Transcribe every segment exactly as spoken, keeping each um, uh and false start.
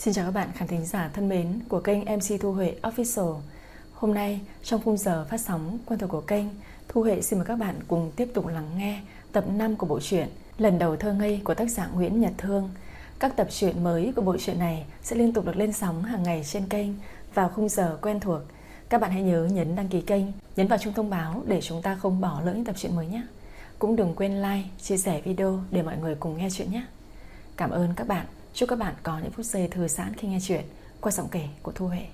Xin chào các bạn khán thính giả thân mến của kênh em xê Thu Huệ Official. Hôm nay trong khung giờ phát sóng quen thuộc của kênh, Thu Huệ xin mời các bạn cùng tiếp tục lắng nghe tập năm của bộ truyện Lần đầu thơ ngây của tác giả Nguyễn Nhật Thương. Các tập truyện mới của bộ truyện này sẽ liên tục được lên sóng hàng ngày trên kênh vào khung giờ quen thuộc. Các bạn hãy nhớ nhấn đăng ký kênh, nhấn vào chuông thông báo để chúng ta không bỏ lỡ những tập truyện mới nhé. Cũng đừng quên like, chia sẻ video để mọi người cùng nghe chuyện nhé. Cảm ơn các bạn. Chúc các bạn có những phút giây thư giãn khi nghe chuyện qua giọng kể của Thu Huệ.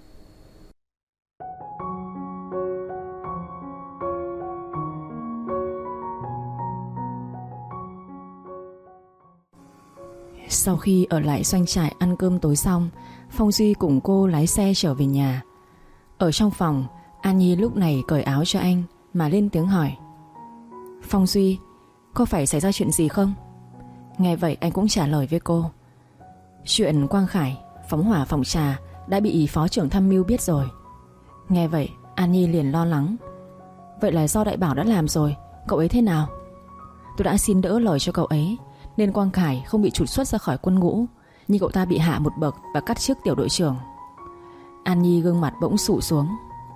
Sau khi ở lại doanh trại ăn cơm tối xong, Phong Duy cùng cô lái xe trở về nhà. Ở trong phòng, An Nhi lúc này cởi áo cho anh mà lên tiếng hỏi: Phong Duy, có phải xảy ra chuyện gì không? Nghe vậy anh cũng trả lời với cô: Chuyện Quang Khải phóng hỏa phòng trà đã bị phó trưởng tham mưu biết rồi. Nghe vậy An Nhi liền lo lắng: Vậy là do Đại Bảo đã làm rồi, cậu ấy thế nào? Tôi đã xin đỡ lời cho cậu ấy nên Quang Khải không bị trục xuất ra khỏi quân ngũ, nhưng cậu ta bị hạ một bậc và cắt chức tiểu đội trưởng. An Nhi gương mặt bỗng sụ xuống: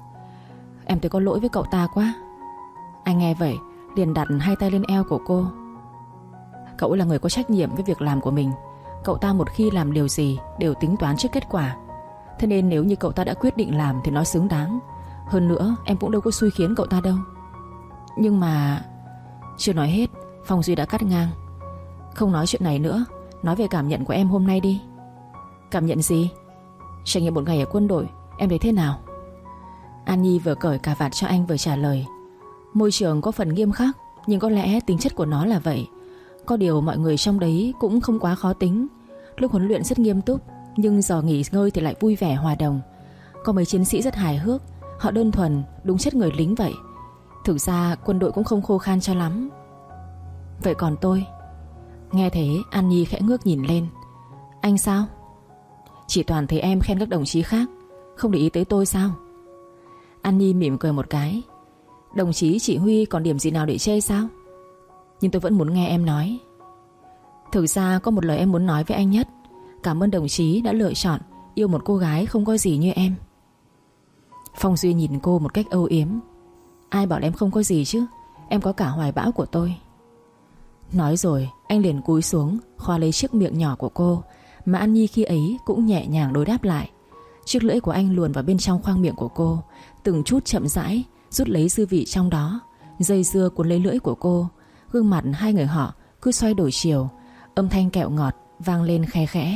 Em thấy có lỗi với cậu ta quá. Anh nghe vậy liền đặt hai tay lên eo của cô. Cậu là người có trách nhiệm với việc làm của mình. Cậu ta một khi làm điều gì đều tính toán trước kết quả. Thế nên nếu như cậu ta đã quyết định làm thì nó xứng đáng. Hơn nữa em cũng đâu có xui khiến cậu ta đâu. Nhưng mà... Chưa nói hết, Phong Duy đã cắt ngang: Không nói chuyện này nữa, nói về cảm nhận của em hôm nay đi. Cảm nhận gì? Trải nghiệm một ngày ở quân đội, em thấy thế nào? An Nhi vừa cởi cà vạt cho anh vừa trả lời: Môi trường có phần nghiêm khắc, nhưng có lẽ tính chất của nó là vậy. Có điều mọi người trong đấy cũng không quá khó tính. Lúc huấn luyện rất nghiêm túc, nhưng giờ nghỉ ngơi thì lại vui vẻ hòa đồng. Có mấy chiến sĩ rất hài hước, họ đơn thuần, đúng chất người lính vậy. Thực ra quân đội cũng không khô khan cho lắm. Vậy còn tôi? Nghe thế An Nhi khẽ ngước nhìn lên: Anh sao? Chỉ toàn thấy em khen các đồng chí khác, không để ý tới tôi sao? An Nhi mỉm cười một cái: Đồng chí chỉ huy còn điểm gì nào để chê sao? Nhưng tôi vẫn muốn nghe em nói. Thực ra có một lời em muốn nói với anh nhất. Cảm ơn đồng chí đã lựa chọn yêu một cô gái không có gì như em. Phong Duy nhìn cô một cách âu yếm: Ai bảo em không có gì chứ? Em có cả hoài bão của tôi. Nói rồi anh liền cúi xuống khoa lấy chiếc miệng nhỏ của cô, mà An Nhi khi ấy cũng nhẹ nhàng đối đáp lại. Chiếc lưỡi của anh luồn vào bên trong khoang miệng của cô, từng chút chậm rãi rút lấy dư vị trong đó, dây dưa cuốn lấy lưỡi của cô. Gương mặt hai người họ cứ xoay đổi chiều, âm thanh kẹo ngọt vang lên khe khẽ.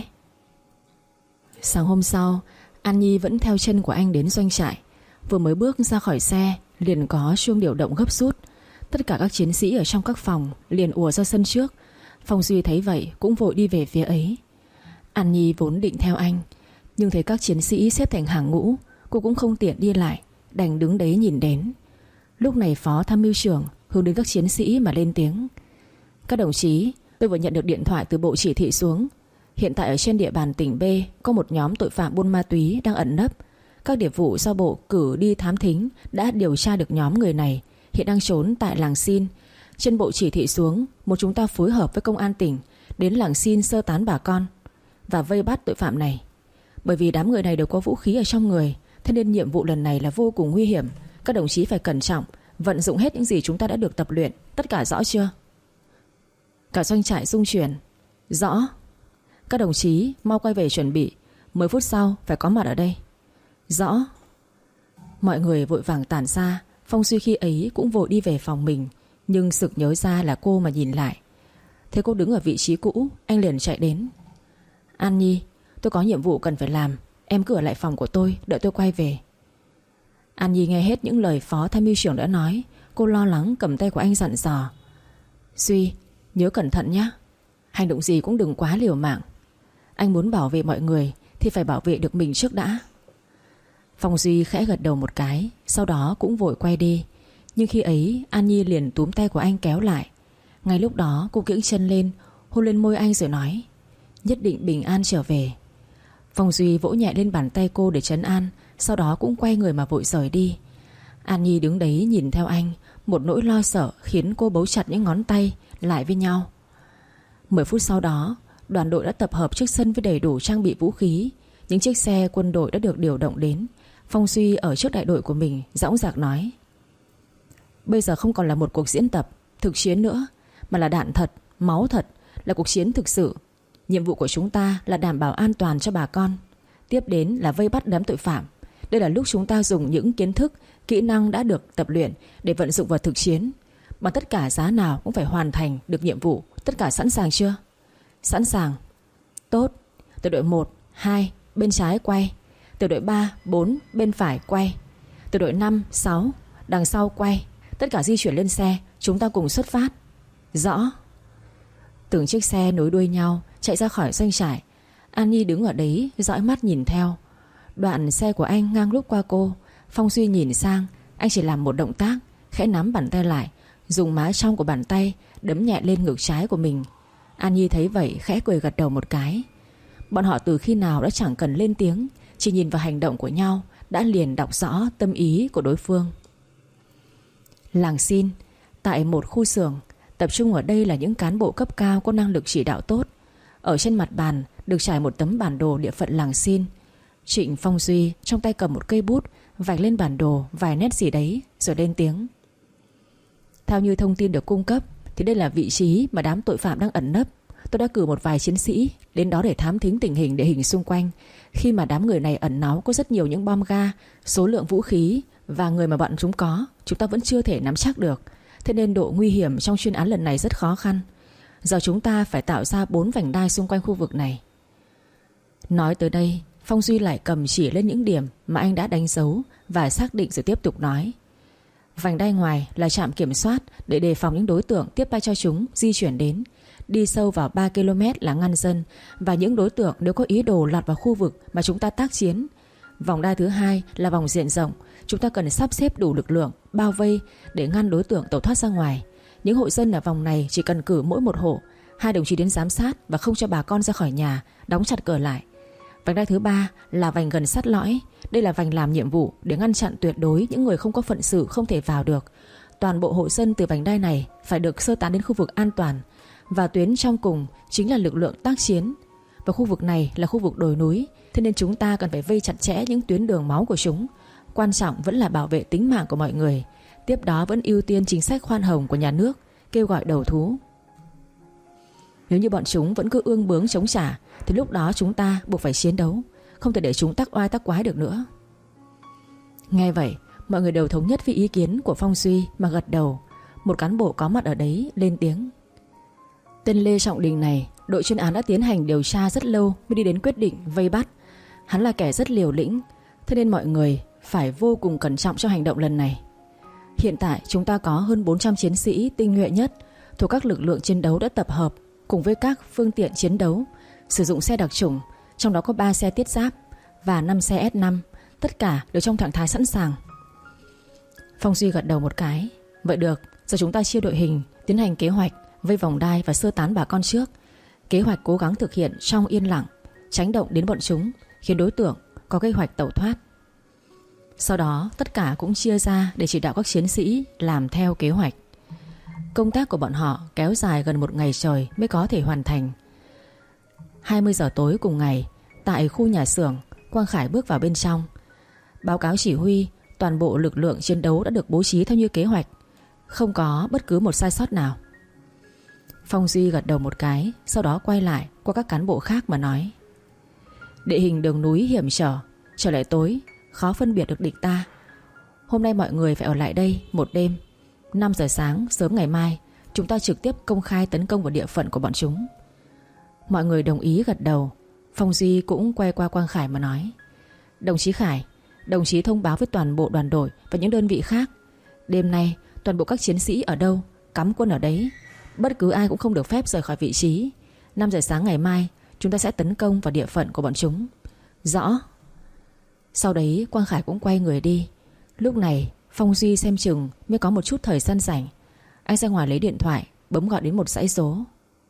Sáng hôm sau, An Nhi vẫn theo chân của anh đến doanh trại. Vừa mới bước ra khỏi xe liền có chuông điều động gấp rút. Tất cả các chiến sĩ ở trong các phòng liền ùa ra sân trước. Phong Duy thấy vậy cũng vội đi về phía ấy. An Nhi vốn định theo anh, nhưng thấy các chiến sĩ xếp thành hàng ngũ, cô cũng không tiện đi lại, đành đứng đấy nhìn đến. Lúc này phó tham mưu trưởng hướng đến các chiến sĩ mà lên tiếng: Các đồng chí, tôi vừa nhận được điện thoại từ bộ chỉ thị xuống. Hiện tại ở trên địa bàn tỉnh B có một nhóm tội phạm buôn ma túy đang ẩn nấp. Các điệp vụ do bộ cử đi thám thính đã điều tra được nhóm người này, hiện đang trốn tại làng Xin. Trên bộ chỉ thị xuống muốn chúng ta phối hợp với công an tỉnh đến làng Xin sơ tán bà con và vây bắt tội phạm này. Bởi vì đám người này đều có vũ khí ở trong người, thế nên nhiệm vụ lần này là vô cùng nguy hiểm. Các đồng chí phải cẩn trọng, vận dụng hết những gì chúng ta đã được tập luyện. Tất cả rõ chưa? Cả doanh trại rung chuyển: Rõ. Các đồng chí mau quay về chuẩn bị, mười phút sau phải có mặt ở đây. Rõ. Mọi người vội vàng tản ra. Phong Duy khi ấy cũng vội đi về phòng mình, nhưng sực nhớ ra là cô mà nhìn lại. Thế cô đứng ở vị trí cũ, anh liền chạy đến: An Nhi, tôi có nhiệm vụ cần phải làm, em cứ ở lại phòng của tôi, đợi tôi quay về. An Nhi nghe hết những lời phó tham mưu trưởng đã nói, cô lo lắng cầm tay của anh dặn dò: Duy, nhớ cẩn thận nhé. Hành động gì cũng đừng quá liều mạng. Anh muốn bảo vệ mọi người thì phải bảo vệ được mình trước đã. Phong Duy khẽ gật đầu một cái, sau đó cũng vội quay đi. Nhưng khi ấy An Nhi liền túm tay của anh kéo lại. Ngay lúc đó cô kiễng chân lên, hôn lên môi anh rồi nói: Nhất định bình an trở về. Phong Duy vỗ nhẹ lên bàn tay cô để trấn an, sau đó cũng quay người mà vội rời đi. An Nhi đứng đấy nhìn theo anh, một nỗi lo sợ khiến cô bấu chặt những ngón tay lại với nhau. Mười phút sau đó, đoàn đội đã tập hợp trước sân với đầy đủ trang bị vũ khí. Những chiếc xe quân đội đã được điều động đến. Phong Duy ở trước đại đội của mình dõng dạc nói: bây giờ không còn là một cuộc diễn tập thực chiến nữa, mà là đạn thật, máu thật, là cuộc chiến thực sự. Nhiệm vụ của chúng ta là đảm bảo an toàn cho bà con. Tiếp đến là vây bắt đám tội phạm. Đây là lúc chúng ta dùng những kiến thức, kỹ năng đã được tập luyện để vận dụng vào thực chiến. Bằng tất cả giá nào cũng phải hoàn thành được nhiệm vụ. Tất cả sẵn sàng chưa? Sẵn sàng. Tốt. Tiểu đội một, hai bên trái quay. Tiểu đội ba, bốn bên phải quay. Tiểu đội năm, sáu đằng sau quay. Tất cả di chuyển lên xe, chúng ta cùng xuất phát. Rõ. Từng chiếc xe nối đuôi nhau chạy ra khỏi doanh trại. An Nhi đứng ở đấy dõi mắt nhìn theo. Đoạn xe của anh ngang lúc qua cô. Phong Duy nhìn sang. Anh chỉ làm một động tác, khẽ nắm bàn tay lại, dùng má trong của bàn tay đấm nhẹ lên ngực trái của mình. An Nhi thấy vậy khẽ cười gật đầu một cái. Bọn họ từ khi nào đã chẳng cần lên tiếng, chỉ nhìn vào hành động của nhau đã liền đọc rõ tâm ý của đối phương. Làng Xin, tại một khu xưởng. Tập trung ở đây là những cán bộ cấp cao có năng lực chỉ đạo tốt. Ở trên mặt bàn được trải một tấm bản đồ địa phận làng Xin. Trịnh Phong Duy trong tay cầm một cây bút, vạch lên bản đồ vài nét gì đấy rồi lên tiếng. Theo như thông tin được cung cấp thì đây là vị trí mà đám tội phạm đang ẩn nấp. Tôi đã cử một vài chiến sĩ đến đó để thám thính tình hình địa hình xung quanh. Khi mà đám người này ẩn náu có rất nhiều những bom ga, số lượng vũ khí và người mà bọn chúng có, chúng ta vẫn chưa thể nắm chắc được. Thế nên độ nguy hiểm trong chuyên án lần này rất khó khăn. Giờ chúng ta phải tạo ra bốn vành đai xung quanh khu vực này. Nói tới đây, Phong Duy lại cầm chỉ lên những điểm mà anh đã đánh dấu và xác định rồi tiếp tục nói. Vành đai ngoài là trạm kiểm soát để đề phòng những đối tượng tiếp tay cho chúng di chuyển đến. Đi sâu vào ba ki lô mét là ngăn dân và những đối tượng nếu có ý đồ lọt vào khu vực mà chúng ta tác chiến. Vòng đai thứ hai là vòng diện rộng. Chúng ta cần sắp xếp đủ lực lượng bao vây để ngăn đối tượng tẩu thoát ra ngoài. Những hộ dân ở vòng này chỉ cần cử mỗi một hộ hai đồng chí đến giám sát và không cho bà con ra khỏi nhà, đóng chặt cửa lại. Vành đai thứ ba là vành gần sát lõi. Đây là vành làm nhiệm vụ để ngăn chặn tuyệt đối những người không có phận sự không thể vào được. Toàn bộ hộ dân từ vành đai này phải được sơ tán đến khu vực an toàn. Và tuyến trong cùng chính là lực lượng tác chiến. Và khu vực này là khu vực đồi núi, thế nên chúng ta cần phải vây chặt chẽ những tuyến đường máu của chúng. Quan trọng vẫn là bảo vệ tính mạng của mọi người. Tiếp đó vẫn ưu tiên chính sách khoan hồng của nhà nước, kêu gọi đầu thú. Nếu như bọn chúng vẫn cứ ương bướng chống trả thì lúc đó chúng ta buộc phải chiến đấu, không thể để chúng tắc oai tắc quái được nữa. Nghe vậy, mọi người đều thống nhất với ý kiến của Phong Duy mà gật đầu. Một cán bộ có mặt ở đấy lên tiếng. Tên Lê Trọng Đình này, đội chuyên án đã tiến hành điều tra rất lâu mới đi đến quyết định vây bắt. Hắn là kẻ rất liều lĩnh, thế nên mọi người phải vô cùng cẩn trọng trong hành động lần này. Hiện tại chúng ta có hơn bốn trăm chiến sĩ tinh nhuệ nhất thuộc các lực lượng chiến đấu đã tập hợp cùng với các phương tiện chiến đấu, sử dụng xe đặc chủng, trong đó có ba xe thiết giáp và năm xe ét năm, tất cả đều trong trạng thái sẵn sàng. Phong Duy gật đầu một cái. Vậy được, giờ chúng ta chia đội hình, tiến hành kế hoạch vây vòng đai và sơ tán bà con trước. Kế hoạch cố gắng thực hiện trong yên lặng, tránh động đến bọn chúng, khiến đối tượng có kế hoạch tẩu thoát. Sau đó tất cả cũng chia ra để chỉ đạo các chiến sĩ làm theo kế hoạch. Công tác của bọn họ kéo dài gần một ngày trời mới có thể hoàn thành. hai mươi giờ tối cùng ngày, tại khu nhà xưởng, Quang Khải bước vào bên trong, báo cáo chỉ huy. Toàn bộ lực lượng chiến đấu đã được bố trí theo như kế hoạch, không có bất cứ một sai sót nào. Phong Duy gật đầu một cái, sau đó quay lại qua các cán bộ khác mà nói. Địa hình đường núi hiểm trở, trời lại tối, khó phân biệt được địch ta. Hôm nay mọi người phải ở lại đây một đêm. Năm giờ sáng sớm ngày mai chúng ta trực tiếp công khai tấn công vào địa phận của bọn chúng. Mọi người đồng ý gật đầu. Phong Duy cũng quay qua Quang Khải mà nói. Đồng chí Khải, đồng chí thông báo với toàn bộ đoàn đội và những đơn vị khác. Đêm nay toàn bộ các chiến sĩ ở đâu cắm quân ở đấy, bất cứ ai cũng không được phép rời khỏi vị trí. Năm giờ sáng ngày mai chúng ta sẽ tấn công vào địa phận của bọn chúng. Rõ. Sau đấy Quang Khải cũng quay người đi. Lúc này Phong Duy xem chừng mới có một chút thời gian rảnh. Anh ra ngoài lấy điện thoại, bấm gọi đến một dãy số.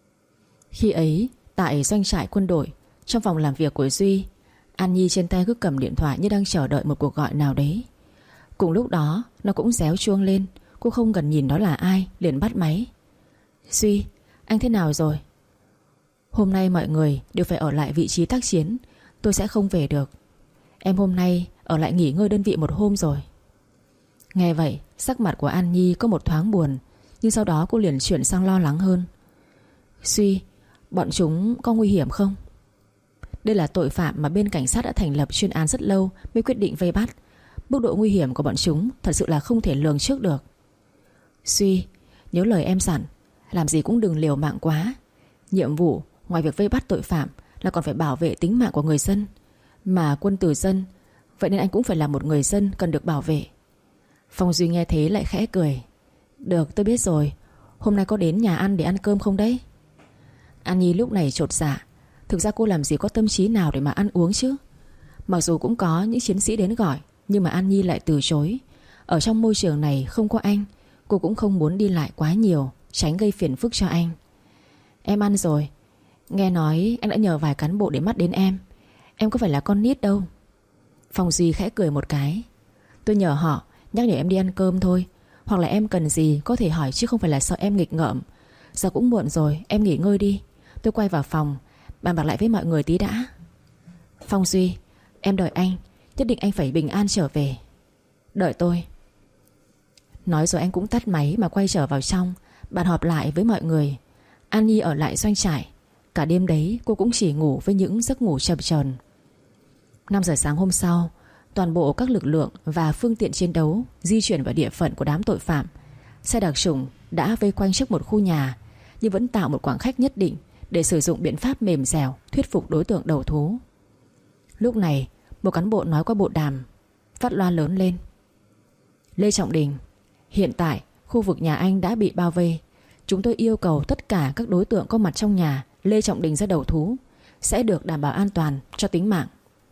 Khi ấy tại doanh trại quân đội, trong phòng làm việc của Duy, An Nhi trên tay cứ cầm điện thoại như đang chờ đợi một cuộc gọi nào đấy. Cùng lúc đó nó cũng réo chuông lên. Cô không cần nhìn đó là ai, liền bắt máy. Duy, anh thế nào rồi? Hôm nay mọi người đều phải ở lại vị trí tác chiến, tôi sẽ không về được. Em hôm nay ở lại nghỉ ngơi đơn vị một hôm rồi. Nghe vậy, sắc mặt của An Nhi có một thoáng buồn, nhưng sau đó cô liền chuyển sang lo lắng hơn. Suy, bọn chúng có nguy hiểm không? Đây là tội phạm mà bên cảnh sát đã thành lập chuyên án rất lâu mới quyết định vây bắt. Mức độ nguy hiểm của bọn chúng thật sự là không thể lường trước được. Suy, nhớ lời em dặn, làm gì cũng đừng liều mạng quá. Nhiệm vụ ngoài việc vây bắt tội phạm là còn phải bảo vệ tính mạng của người dân. Mà Quân từ dân, vậy nên anh cũng phải là một người dân cần được bảo vệ. Phong Duy nghe thế lại khẽ cười. Được, tôi biết rồi. Hôm nay có đến nhà ăn để ăn cơm không đấy? An Nhi lúc này chột dạ. Thực ra cô làm gì có tâm trí nào để mà ăn uống chứ. Mặc dù cũng có những chiến sĩ đến gọi, nhưng mà An Nhi lại từ chối. Ở trong môi trường này không có anh, cô cũng không muốn đi lại quá nhiều, tránh gây phiền phức cho anh. Em ăn rồi. Nghe nói anh đã nhờ vài cán bộ để mắt đến em. Em có phải là con nít đâu. Phong Duy khẽ cười một cái. Tôi nhờ họ nhắc nhở em đi ăn cơm thôi. Hoặc là em cần gì có thể hỏi, chứ không phải là sợ em nghịch ngợm. Giờ cũng muộn rồi, em nghỉ ngơi đi. Tôi quay vào phòng bàn bạc lại với mọi người tí đã. Phong Duy, em đợi anh. Nhất định anh phải bình an trở về. Đợi tôi. Nói rồi anh cũng tắt máy mà quay trở vào trong, bàn họp lại với mọi người. An Nhi ở lại doanh trại. Cả đêm đấy cô cũng chỉ ngủ với những giấc ngủ chập chờn. Năm giờ sáng hôm sau, toàn bộ các lực lượng và phương tiện chiến đấu di chuyển vào địa phận của đám tội phạm. Xe đặc chủng đã vây quanh trước một khu nhà, nhưng vẫn tạo một khoảng cách nhất định để sử dụng biện pháp mềm dẻo thuyết phục đối tượng đầu thú. Lúc này, một cán bộ nói qua bộ đàm, phát loa lớn lên. Lê Trọng Đình, hiện tại khu vực nhà anh đã bị bao vây. Chúng tôi yêu cầu tất cả các đối tượng có mặt trong nhà Lê Trọng Đình ra đầu thú, sẽ được đảm bảo an toàn cho tính mạng.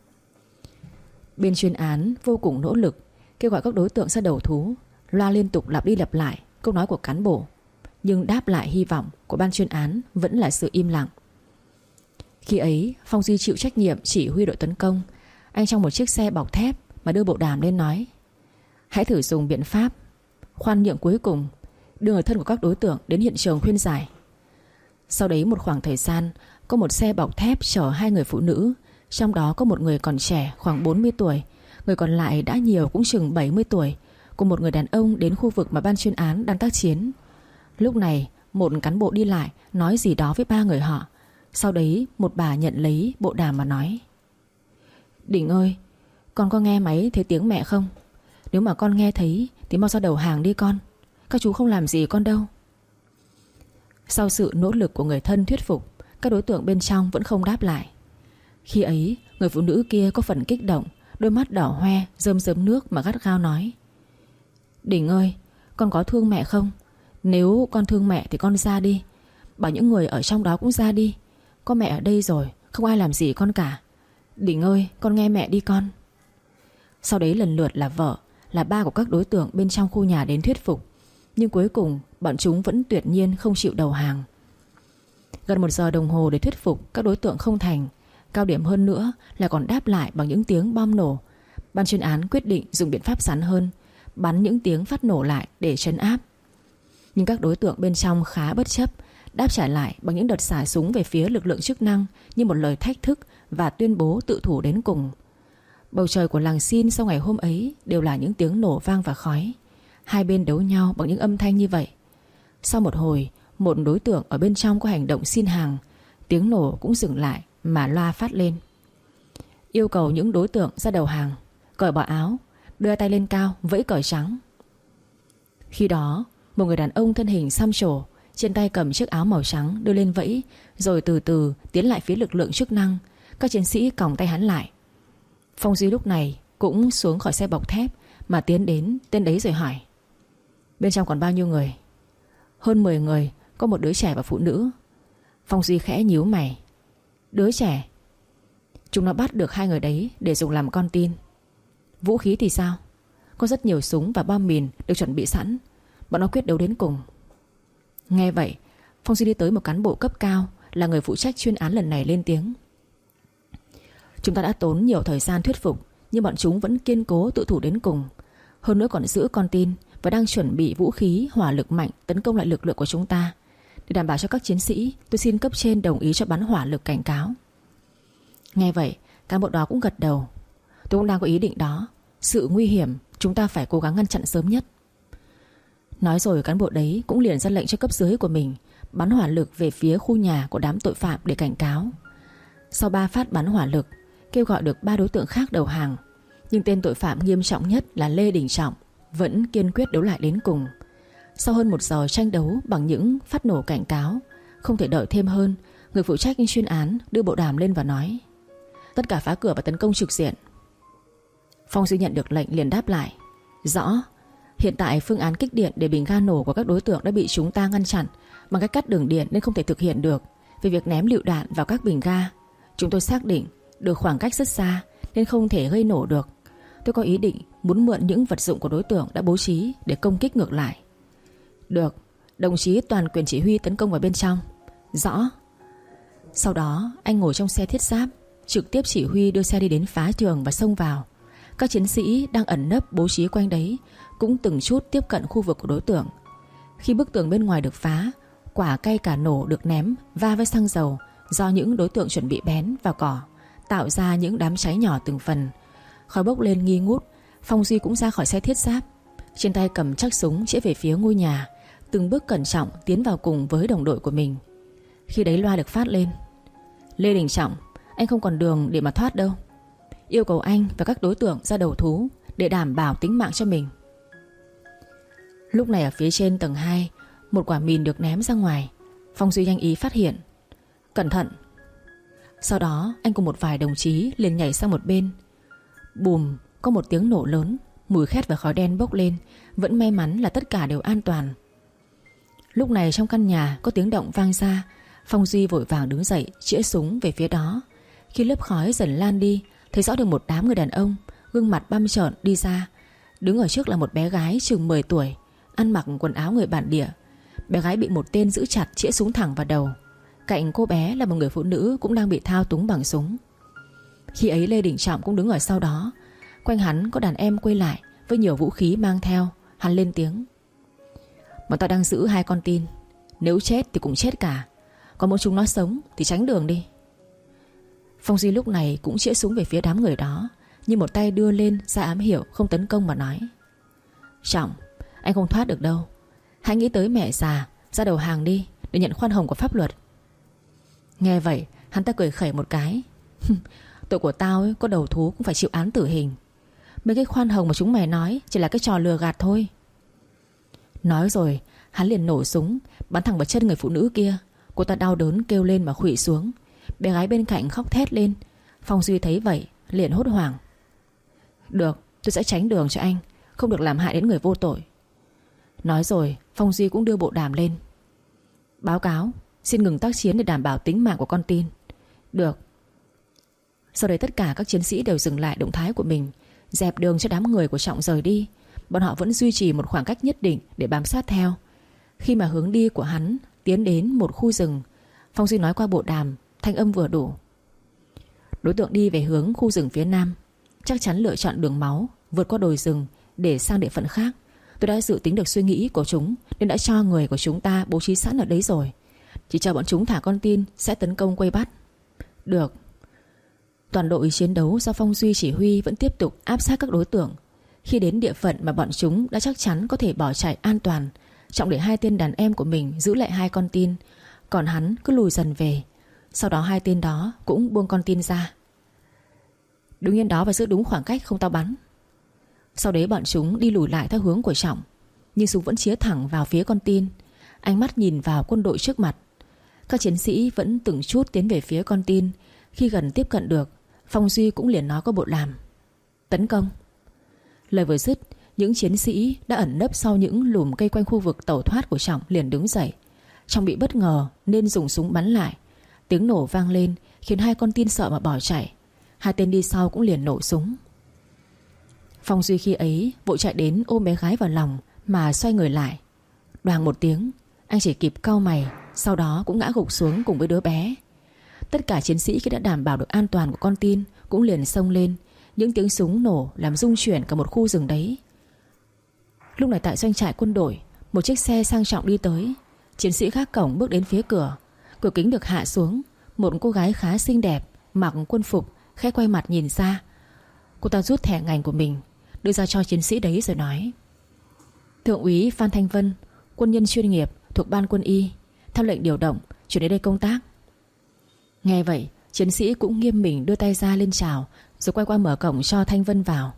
Bên chuyên án vô cùng nỗ lực kêu gọi các đối tượng ra đầu thú. Loa liên tục lặp đi lặp lại câu nói của cán bộ, nhưng đáp lại hy vọng của ban chuyên án vẫn là sự im lặng. Khi ấy, Phong Duy chịu trách nhiệm chỉ huy đội tấn công. Anh trong một chiếc xe bọc thép mà đưa bộ đàm lên nói: hãy thử dùng biện pháp khoan nhượng cuối cùng, đưa người thân của các đối tượng đến hiện trường khuyên giải. Sau đấy một khoảng thời gian, có một xe bọc thép chở hai người phụ nữ, trong đó có một người còn trẻ khoảng bốn mươi tuổi, người còn lại đã nhiều cũng chừng bảy mươi tuổi, cùng một người đàn ông đến khu vực mà ban chuyên án đang tác chiến. Lúc này một cán bộ đi lại nói gì đó với ba người họ. Sau đấy một bà nhận lấy bộ đàm mà nói: Đình ơi, con có nghe máy thấy tiếng mẹ không? Nếu mà con nghe thấy thì mau ra đầu hàng đi con. Các chú không làm gì con đâu. Sau sự nỗ lực của người thân thuyết phục, các đối tượng bên trong vẫn không đáp lại. Khi ấy người phụ nữ kia có phần kích động, đôi mắt đỏ hoe rơm rớm nước mà gắt gao nói: Đình ơi, con có thương mẹ không? Nếu con thương mẹ thì con ra đi. Bảo những người ở trong đó cũng ra đi. Có mẹ ở đây rồi, không ai làm gì con cả. Đình ơi, con nghe mẹ đi con. Sau đấy lần lượt là vợ, là ba của các đối tượng bên trong khu nhà đến thuyết phục. Nhưng cuối cùng bọn chúng vẫn tuyệt nhiên không chịu đầu hàng. Gần một giờ đồng hồ để thuyết phục các đối tượng không thành. Cao điểm hơn nữa là còn đáp lại bằng những tiếng bom nổ. Ban chuyên án quyết định dùng biện pháp sắn hơn, bắn những tiếng phát nổ lại để trấn áp. Nhưng các đối tượng bên trong khá bất chấp, đáp trả lại bằng những đợt xả súng về phía lực lượng chức năng như một lời thách thức và tuyên bố tự thủ đến cùng. Bầu trời của làng Xin sau ngày hôm ấy đều là những tiếng nổ vang và khói. Hai bên đấu nhau bằng những âm thanh như vậy. Sau một hồi, một đối tượng ở bên trong có hành động xin hàng. Tiếng nổ cũng dừng lại mà loa phát lên: Yêu cầu những đối tượng ra đầu hàng, cởi bỏ áo, đưa tay lên cao vẫy cờ trắng. Khi đó một người đàn ông thân hình xăm trổ, trên tay cầm chiếc áo màu trắng đưa lên vẫy, rồi từ từ tiến lại phía lực lượng chức năng. Các chiến sĩ còng tay hắn lại. Phong Duy lúc này cũng xuống khỏi xe bọc thép mà tiến đến tên đấy rồi hỏi: Bên trong còn bao nhiêu người? Hơn mười người, có một đứa trẻ và phụ nữ. Phong Duy khẽ nhíu mày. Đứa trẻ? Chúng nó bắt được hai người đấy để dùng làm con tin. Vũ khí thì sao? Có rất nhiều súng và bom mìn được chuẩn bị sẵn. Bọn nó quyết đấu đến cùng. Nghe vậy, Phong Duy đi tới một cán bộ cấp cao, là người phụ trách chuyên án lần này lên tiếng: Chúng ta đã tốn nhiều thời gian thuyết phục, nhưng bọn chúng vẫn kiên cố tự thủ đến cùng. Hơn nữa còn giữ con tin và đang chuẩn bị vũ khí hỏa lực mạnh tấn công lại lực lượng của chúng ta. Để đảm bảo cho các chiến sĩ, tôi xin cấp trên đồng ý cho bắn hỏa lực cảnh cáo. Nghe vậy, cán bộ đó cũng gật đầu. Tôi cũng đang có ý định đó. Sự nguy hiểm chúng ta phải cố gắng ngăn chặn sớm nhất. Nói rồi cán bộ đấy cũng liền ra lệnh cho cấp dưới của mình bắn hỏa lực về phía khu nhà của đám tội phạm để cảnh cáo. Sau ba phát bắn hỏa lực, kêu gọi được ba đối tượng khác đầu hàng, nhưng tên tội phạm nghiêm trọng nhất là Lê Đình Trọng vẫn kiên quyết đấu lại đến cùng. Sau hơn một giờ tranh đấu bằng những phát nổ cảnh cáo, không thể đợi thêm hơn, người phụ trách chuyên án đưa bộ đàm lên và nói: tất cả phá cửa và tấn công trực diện. Phong Duy nhận được lệnh liền đáp lại: rõ. Hiện tại phương án kích điện để bình ga nổ của các đối tượng đã bị chúng ta ngăn chặn bằng cách cắt đường điện nên không thể thực hiện được. Về việc ném lựu đạn vào các bình ga, chúng tôi xác định được khoảng cách rất xa nên không thể gây nổ được. Tôi có ý định muốn mượn những vật dụng của đối tượng đã bố trí để công kích ngược lại. Được, đồng chí toàn quyền chỉ huy tấn công vào bên trong. Rõ. Sau đó anh ngồi trong xe thiết giáp, trực tiếp chỉ huy đưa xe đi đến phá tường và xông vào. Các chiến sĩ đang ẩn nấp bố trí quanh đấy cũng từng chút tiếp cận khu vực của đối tượng. Khi bức tường bên ngoài được phá, quả cây cả nổ được ném va với xăng dầu do những đối tượng chuẩn bị bén vào cỏ, tạo ra những đám cháy nhỏ từng phần. Khói bốc lên nghi ngút. Phong Duy cũng ra khỏi xe thiết giáp, trên tay cầm chắc súng chĩa về phía ngôi nhà, từng bước cẩn trọng tiến vào cùng với đồng đội của mình. Khi đấy loa được phát lên: Lê Đình Trọng, anh không còn đường để mà thoát đâu. Yêu cầu anh và các đối tượng ra đầu thú để đảm bảo tính mạng cho mình. Lúc này ở phía trên tầng hai, một quả mìn được ném ra ngoài. Phong Duy nhanh ý phát hiện: cẩn thận. Sau đó anh cùng một vài đồng chí liền nhảy sang một bên. Bùm, có một tiếng nổ lớn, mùi khét và khói đen bốc lên. Vẫn may mắn là tất cả đều an toàn. Lúc này trong căn nhà có tiếng động vang ra. Phong Duy vội vàng đứng dậy, chĩa súng về phía đó. Khi lớp khói dần lan đi, thấy rõ được một đám người đàn ông, gương mặt băm trợn đi ra. Đứng ở trước là một bé gái chừng mười tuổi, ăn mặc quần áo người bản địa. Bé gái bị một tên giữ chặt, chĩa súng thẳng vào đầu. Cạnh cô bé là một người phụ nữ cũng đang bị thao túng bằng súng. Khi ấy Lê Đình Trọng cũng đứng ở sau đó. Quanh hắn có đàn em quay lại với nhiều vũ khí mang theo. Hắn lên tiếng: bọn tao đang giữ hai con tin, nếu chết thì cũng chết cả, còn muốn chúng nó sống thì tránh đường đi. Phong Duy lúc này cũng chĩa súng về phía đám người đó, nhưng một tay đưa lên ra ám hiệu không tấn công mà nói: Trọng, anh không thoát được đâu. Hãy nghĩ tới mẹ già, ra đầu hàng đi để nhận khoan hồng của pháp luật. Nghe vậy hắn ta cười khẩy một cái: tội của tao ấy, có đầu thú cũng phải chịu án tử hình. Mấy cái khoan hồng mà chúng mày nói chỉ là cái trò lừa gạt thôi. Nói rồi hắn liền nổ súng bắn thẳng vào chân người phụ nữ kia. Cô ta đau đớn kêu lên mà khuỵu xuống. Bé gái bên cạnh khóc thét lên. Phong Duy thấy vậy liền hốt hoảng: được, tôi sẽ tránh đường cho anh, không được làm hại đến người vô tội. Nói rồi Phong Duy cũng đưa bộ đàm lên: báo cáo, xin ngừng tác chiến để đảm bảo tính mạng của con tin. Được. Sau đấy tất cả các chiến sĩ đều dừng lại động thái của mình, dẹp đường cho đám người của Trọng rời đi. Bọn họ vẫn duy trì một khoảng cách nhất định để bám sát theo. Khi mà hướng đi của hắn tiến đến một khu rừng, Phong Duy nói qua bộ đàm, thanh âm vừa đủ: đối tượng đi về hướng khu rừng phía nam, chắc chắn lựa chọn đường máu, vượt qua đồi rừng để sang địa phận khác. Tôi đã dự tính được suy nghĩ của chúng nên đã cho người của chúng ta bố trí sẵn ở đấy rồi. Chỉ chờ bọn chúng thả con tin sẽ tấn công quay bắt. Được. Toàn đội chiến đấu do Phong Duy chỉ huy vẫn tiếp tục áp sát các đối tượng. Khi đến địa phận mà bọn chúng đã chắc chắn có thể bỏ chạy an toàn, Trọng để hai tên đàn em của mình giữ lại hai con tin, còn hắn cứ lùi dần về. Sau đó hai tên đó cũng buông con tin ra. Đứng yên đó và giữ đúng khoảng cách, không tao bắn. Sau đấy bọn chúng đi lùi lại theo hướng của Trọng, nhưng súng vẫn chĩa thẳng vào phía con tin. Ánh mắt nhìn vào quân đội trước mặt. Các chiến sĩ vẫn từng chút tiến về phía con tin. Khi gần tiếp cận được, Phong Duy cũng liền nói có bộ đàm: tấn công. Lời vừa dứt, những chiến sĩ đã ẩn nấp sau những lùm cây quanh khu vực tẩu thoát của Trọng liền đứng dậy. Trọng bị bất ngờ nên dùng súng bắn lại. Tiếng nổ vang lên khiến hai con tin sợ mà bỏ chạy. Hai tên đi sau cũng liền nổ súng. Phong Duy khi ấy vội chạy đến ôm bé gái vào lòng mà xoay người lại. Đoàng một tiếng, anh chỉ kịp cau mày, sau đó cũng ngã gục xuống cùng với đứa bé. Tất cả chiến sĩ khi đã đảm bảo được an toàn của con tin cũng liền xông lên. Những tiếng súng nổ làm rung chuyển cả một khu rừng đấy. Lúc này tại doanh trại quân đội, một chiếc xe sang trọng đi tới. chiến sĩ gác cổng bước đến phía cửa. Cửa kính được hạ xuống. Một cô gái khá xinh đẹp, mặc quân phục, khẽ quay mặt nhìn ra. Cô ta rút thẻ ngành của mình, đưa ra cho chiến sĩ đấy rồi nói: Thượng úy Phan Thanh Vân, quân nhân chuyên nghiệp thuộc ban quân y, theo lệnh điều động chuyển đến đây công tác. Nghe vậy, chiến sĩ cũng nghiêm mình đưa tay ra lên chào, rồi quay qua mở cổng cho Thanh Vân vào.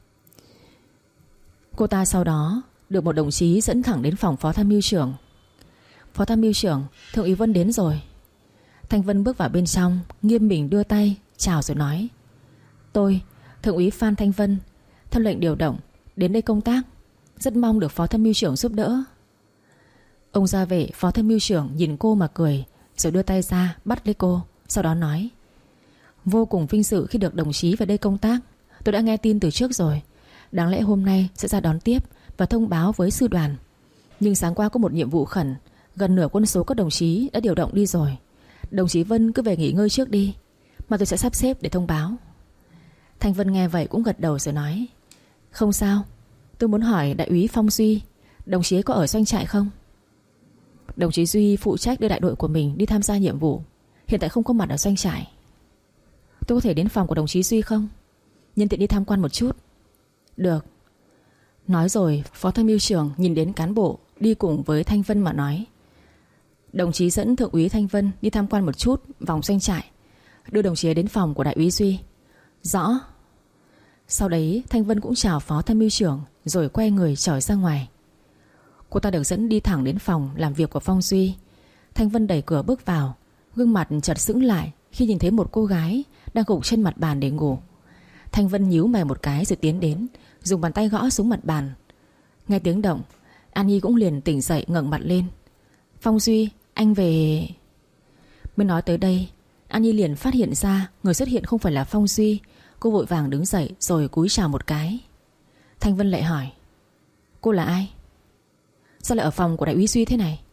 Cô ta sau đó được một đồng chí dẫn thẳng đến phòng phó tham mưu trưởng. Phó tham mưu trưởng, Thượng úy Vân đến rồi. Thanh Vân bước vào bên trong, nghiêm mình đưa tay chào rồi nói: Tôi, Thượng úy Phan Thanh Vân, theo lệnh điều động đến đây công tác, rất mong được phó tham mưu trưởng giúp đỡ. Ông gia vệ phó tham mưu trưởng nhìn cô mà cười, rồi đưa tay ra bắt lấy cô. Sau đó nói: Vô cùng vinh dự khi được đồng chí về đây công tác. Tôi đã nghe tin từ trước rồi. Đáng lẽ hôm nay sẽ ra đón tiếp và thông báo với sư đoàn, nhưng sáng qua có một nhiệm vụ khẩn, gần nửa quân số các đồng chí đã điều động đi rồi. Đồng chí Vân cứ về nghỉ ngơi trước đi, mà tôi sẽ sắp xếp để thông báo. Thanh Vân nghe vậy cũng gật đầu rồi nói: Không sao. Tôi muốn hỏi đại úy Phong Duy, đồng chí ấy có ở doanh trại không? Đồng chí Duy phụ trách đưa đại đội của mình đi tham gia nhiệm vụ, hiện tại không có mặt ở doanh trại. Tôi có thể đến phòng của đồng chí Duy không? Nhân tiện đi tham quan một chút. Được. Nói rồi phó tham mưu trưởng nhìn đến cán bộ đi cùng với Thanh Vân mà nói: Đồng chí dẫn Thượng úy Thanh Vân đi tham quan một chút vòng doanh trại, đưa đồng chí ấy đến phòng của đại úy Duy. Rõ. Sau đấy Thanh Vân cũng chào phó tham mưu trưởng, rồi quay người trở ra ngoài. Cô ta được dẫn đi thẳng đến phòng làm việc của Phong Duy. Thanh Vân đẩy cửa bước vào, gương mặt chợt sững lại khi nhìn thấy một cô gái đang gục trên mặt bàn để ngủ. Thanh Vân nhíu mày một cái rồi tiến đến, dùng bàn tay gõ xuống mặt bàn. Nghe tiếng động, An Nhi cũng liền tỉnh dậy ngẩng mặt lên. Phong Duy, anh về... Mới nói tới đây, An Nhi liền phát hiện ra người xuất hiện không phải là Phong Duy. Cô vội vàng đứng dậy rồi cúi chào một cái. Thanh Vân lại hỏi: Cô là ai? Sao lại ở phòng của đại úy Duy thế này?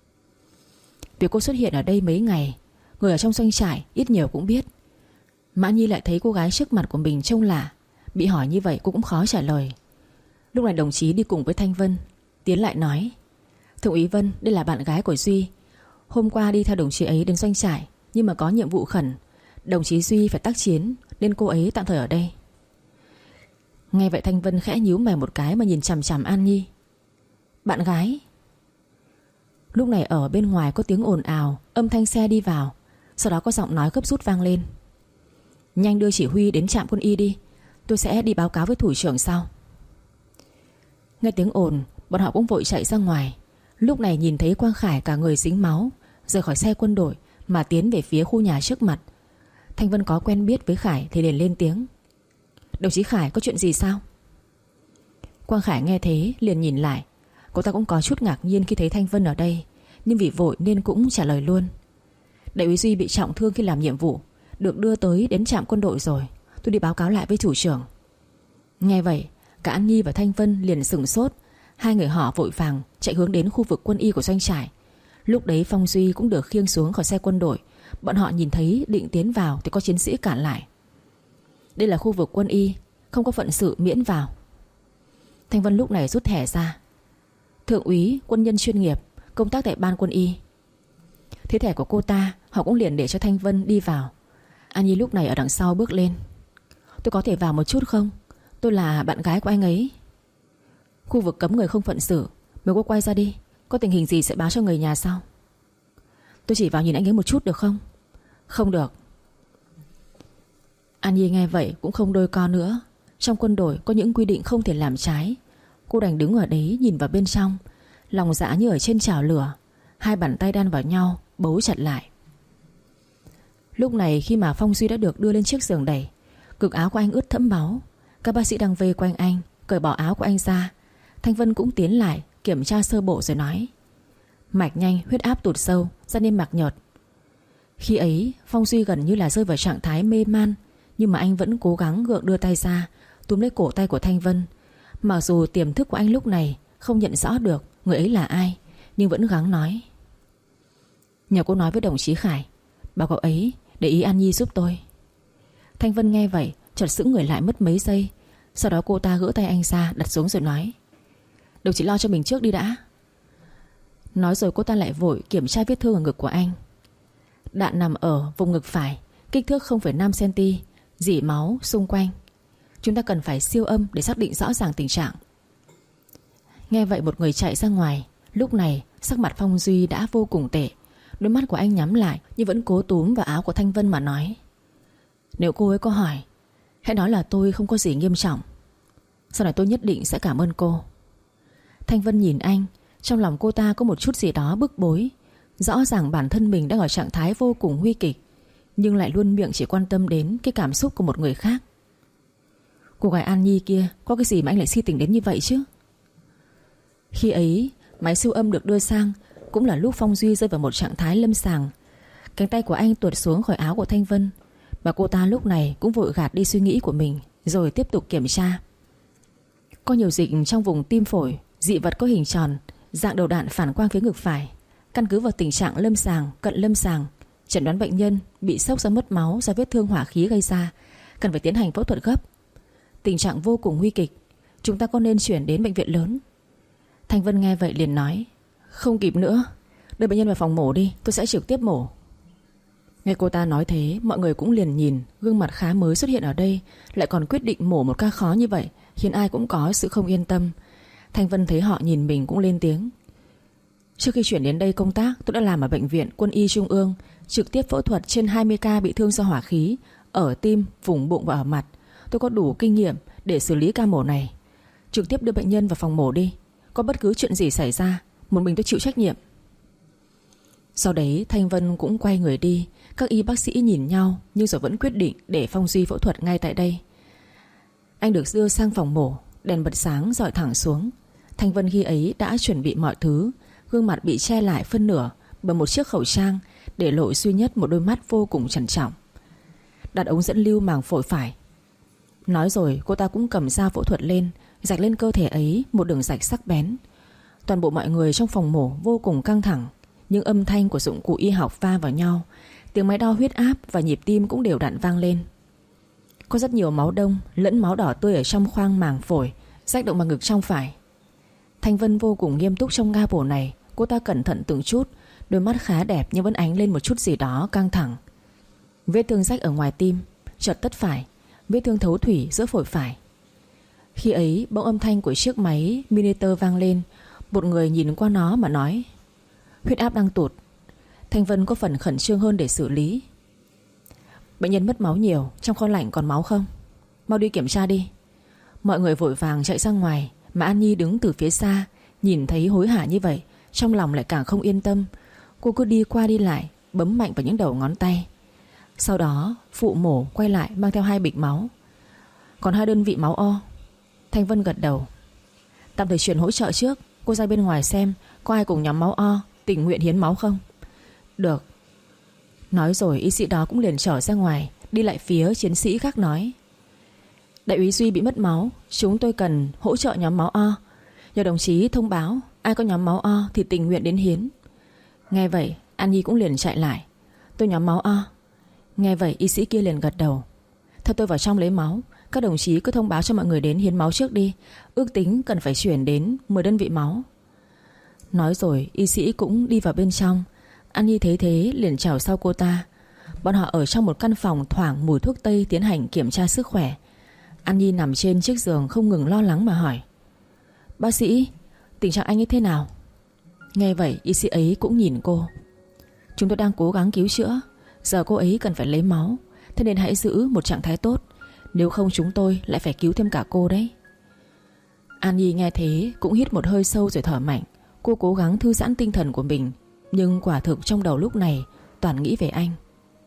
Việc cô xuất hiện ở đây mấy ngày, người ở trong doanh trại ít nhiều cũng biết. Mã Nhi lại thấy cô gái trước mặt của mình trông lạ, bị hỏi như vậy cô cũng khó trả lời. Lúc này đồng chí đi cùng với Thanh Vân tiến lại nói: Thượng úy Vân, đây là bạn gái của Duy. Hôm qua đi theo đồng chí ấy đến doanh trại, nhưng mà có nhiệm vụ khẩn, đồng chí Duy phải tác chiến nên cô ấy tạm thời ở đây. Nghe vậy Thanh Vân khẽ nhíu mày một cái mà nhìn chằm chằm An Nhi. Bạn gái? Lúc này ở bên ngoài có tiếng ồn ào, âm thanh xe đi vào. Sau đó có giọng nói gấp rút vang lên: Nhanh đưa chỉ huy đến trạm quân y đi, tôi sẽ đi báo cáo với thủ trưởng sau. Nghe tiếng ồn, bọn họ cũng vội chạy ra ngoài. Lúc này nhìn thấy Quang Khải cả người dính máu rời khỏi xe quân đội mà tiến về phía khu nhà trước mặt. Thanh Vân có quen biết với Khải thì liền lên tiếng: Đồng chí Khải, có chuyện gì sao? Quang Khải nghe thế liền nhìn lại. Cô ta cũng có chút ngạc nhiên khi thấy Thanh Vân ở đây, nhưng vì vội nên cũng trả lời luôn: Đại úy Duy bị trọng thương khi làm nhiệm vụ, được đưa tới đến trạm quân đội rồi. Tôi đi báo cáo lại với thủ trưởng. Nghe vậy cả An Nhi và Thanh Vân liền sửng sốt. Hai người họ vội vàng chạy hướng đến khu vực quân y của doanh trại. Lúc đấy Phong Duy cũng được khiêng xuống khỏi xe quân đội. Bọn họ nhìn thấy định tiến vào thì có chiến sĩ cản lại: Đây là khu vực quân y, không có phận sự miễn vào. Thanh Vân lúc này rút thẻ ra: Thượng úy, quân nhân chuyên nghiệp, công tác tại ban quân y. Thế thẻ của cô ta, họ cũng liền để cho Thanh Vân đi vào. An Nhi lúc này ở đằng sau bước lên: Tôi có thể vào một chút không? Tôi là bạn gái của anh ấy. Khu vực cấm người không phận xử, mời cô quay ra đi. Có tình hình gì sẽ báo cho người nhà sau. Tôi chỉ vào nhìn anh ấy một chút được không? Không được. An Nhi nghe vậy cũng không đôi co nữa. Trong quân đội có những quy định không thể làm trái. Cô đành đứng ở đấy nhìn vào bên trong, lòng dạ như ở trên chảo lửa. Hai bàn tay đan vào nhau bấu chặt lại. Lúc này khi mà Phong Duy đã được đưa lên chiếc giường đẩy, cực áo của anh ướt thẫm máu. Các bác sĩ đang vây quanh anh, cởi bỏ áo của anh ra. Thanh Vân cũng tiến lại kiểm tra sơ bộ rồi nói: Mạch nhanh, huyết áp tụt sâu, da niêm mạc nhợt. Khi ấy Phong Duy gần như là rơi vào trạng thái mê man, nhưng mà anh vẫn cố gắng gượng đưa tay ra túm lấy cổ tay của Thanh Vân. Mặc dù tiềm thức của anh lúc này không nhận rõ được người ấy là ai, nhưng vẫn gắng nói: Nhờ cô nói với đồng chí Khải, bảo cậu ấy để ý An Nhi giúp tôi. Thanh Vân nghe vậy chợt sững người lại mất mấy giây. Sau đó cô ta gỡ tay anh ra đặt xuống rồi nói: Đồng chí lo cho mình trước đi đã. Nói rồi cô ta lại vội kiểm tra vết thương ở ngực của anh. Đạn nằm ở vùng ngực phải, kích thước không phẩy năm xăng-ti-mét, rỉ máu xung quanh. Chúng ta cần phải siêu âm để xác định rõ ràng tình trạng. Nghe vậy một người chạy ra ngoài. Lúc này sắc mặt Phong Duy đã vô cùng tệ. Đôi mắt của anh nhắm lại nhưng vẫn cố túm vào áo của Thanh Vân mà nói: Nếu cô ấy có hỏi, hãy nói là tôi không có gì nghiêm trọng. Sau này tôi nhất định sẽ cảm ơn cô. Thanh Vân nhìn anh, trong lòng cô ta có một chút gì đó bức bối. Rõ ràng bản thân mình đang ở trạng thái vô cùng nguy kịch, nhưng lại luôn miệng chỉ quan tâm đến cái cảm xúc của một người khác. Cô gái An Nhi kia có cái gì mà anh lại si tình đến như vậy chứ? Khi ấy máy siêu âm được đưa sang, cũng là lúc Phong Duy rơi vào một trạng thái lâm sàng. Cánh tay của anh tuột xuống khỏi áo của Thanh Vân, và cô ta lúc này cũng vội gạt đi suy nghĩ của mình, rồi tiếp tục kiểm tra. Có nhiều dịch trong vùng tim phổi, dị vật có hình tròn, dạng đầu đạn phản quang phía ngực phải. Căn cứ vào tình trạng lâm sàng, cận lâm sàng, chẩn đoán bệnh nhân bị sốc do mất máu do vết thương hỏa khí gây ra, cần phải tiến hành phẫu thuật gấp. Tình trạng vô cùng nguy kịch, chúng ta có nên chuyển đến bệnh viện lớn? Thanh Vân nghe vậy liền nói: Không kịp nữa, đưa bệnh nhân vào phòng mổ đi, tôi sẽ trực tiếp mổ. Nghe cô ta nói thế, mọi người cũng liền nhìn gương mặt khá mới xuất hiện ở đây, lại còn quyết định mổ một ca khó như vậy, khiến ai cũng có sự không yên tâm. Thanh Vân thấy họ nhìn mình cũng lên tiếng: Trước khi chuyển đến đây công tác, tôi đã làm ở bệnh viện Quân y Trung ương, trực tiếp phẫu thuật trên hai mươi ca bị thương do hỏa khí ở tim, vùng bụng và ở mặt. Tôi có đủ kinh nghiệm để xử lý ca mổ này. Trực tiếp đưa bệnh nhân vào phòng mổ đi. Có bất cứ chuyện gì xảy ra, một mình tôi chịu trách nhiệm. Sau đấy Thanh Vân cũng quay người đi. Các y bác sĩ nhìn nhau, nhưng rồi vẫn quyết định để Phong Duy phẫu thuật ngay tại đây. Anh được đưa sang phòng mổ. Đèn bật sáng rọi thẳng xuống. Thanh Vân khi ấy đã chuẩn bị mọi thứ. Gương mặt bị che lại phân nửa bởi một chiếc khẩu trang, để lộ duy nhất một đôi mắt vô cùng trân trọng. Đặt ống dẫn lưu màng phổi phải. Nói rồi cô ta cũng cầm dao phẫu thuật lên, rạch lên cơ thể ấy một đường rạch sắc bén. Toàn bộ mọi người trong phòng mổ vô cùng căng thẳng. Nhưng âm thanh của dụng cụ y học va vào nhau, tiếng máy đo huyết áp và nhịp tim cũng đều đặn vang lên. Có rất nhiều máu đông lẫn máu đỏ tươi ở trong khoang màng phổi, rách động vào ngực trong phải. Thanh Vân vô cùng nghiêm túc trong ca mổ này. Cô ta cẩn thận từng chút, đôi mắt khá đẹp nhưng vẫn ánh lên một chút gì đó căng thẳng. Vết thương rách ở ngoài tim, chợt tất phải, vết thương thấu thủy giữa phổi phải. Khi ấy bỗng âm thanh của chiếc máy monitor vang lên. Một người nhìn qua nó mà nói: Huyết áp đang tụt. Thanh Vân có phần khẩn trương hơn để xử lý. Bệnh nhân mất máu nhiều, trong kho lạnh còn máu không? Mau đi kiểm tra đi. Mọi người vội vàng chạy ra ngoài, mà An Nhi đứng từ phía xa, nhìn thấy hối hả như vậy, trong lòng lại càng không yên tâm. Cô cứ đi qua đi lại, bấm mạnh vào những đầu ngón tay. Sau đó phụ mổ quay lại mang theo hai bịch máu. Còn hai đơn vị máu O. Thanh Vân gật đầu. Tạm thời chuyển hỗ trợ trước. Cô ra bên ngoài xem có ai cùng nhóm máu O tình nguyện hiến máu không. Được. Nói rồi y sĩ đó cũng liền trở ra ngoài, đi lại phía chiến sĩ khác nói: Đại úy Duy bị mất máu, chúng tôi cần hỗ trợ nhóm máu O. Nhờ đồng chí thông báo ai có nhóm máu O thì tình nguyện đến hiến. Nghe vậy An Nhi cũng liền chạy lại: Tôi nhóm máu O. Nghe vậy y sĩ kia liền gật đầu: Theo tôi vào trong lấy máu. Các đồng chí cứ thông báo cho mọi người đến hiến máu trước đi. Ước tính cần phải chuyển đến mười đơn vị máu. Nói rồi y sĩ cũng đi vào bên trong. An Nhi thấy thế liền chào sau cô ta. Bọn họ ở trong một căn phòng thoảng mùi thuốc tây tiến hành kiểm tra sức khỏe. An Nhi nằm trên chiếc giường không ngừng lo lắng mà hỏi: Bác sĩ, tình trạng anh ấy thế nào? Nghe vậy y sĩ ấy cũng nhìn cô: Chúng tôi đang cố gắng cứu chữa. Giờ cô ấy cần phải lấy máu, thế nên hãy giữ một trạng thái tốt, nếu không chúng tôi lại phải cứu thêm cả cô đấy. An Nhi nghe thế cũng hít một hơi sâu rồi thở mạnh. Cô cố gắng thư giãn tinh thần của mình, nhưng quả thực trong đầu lúc này toàn nghĩ về anh.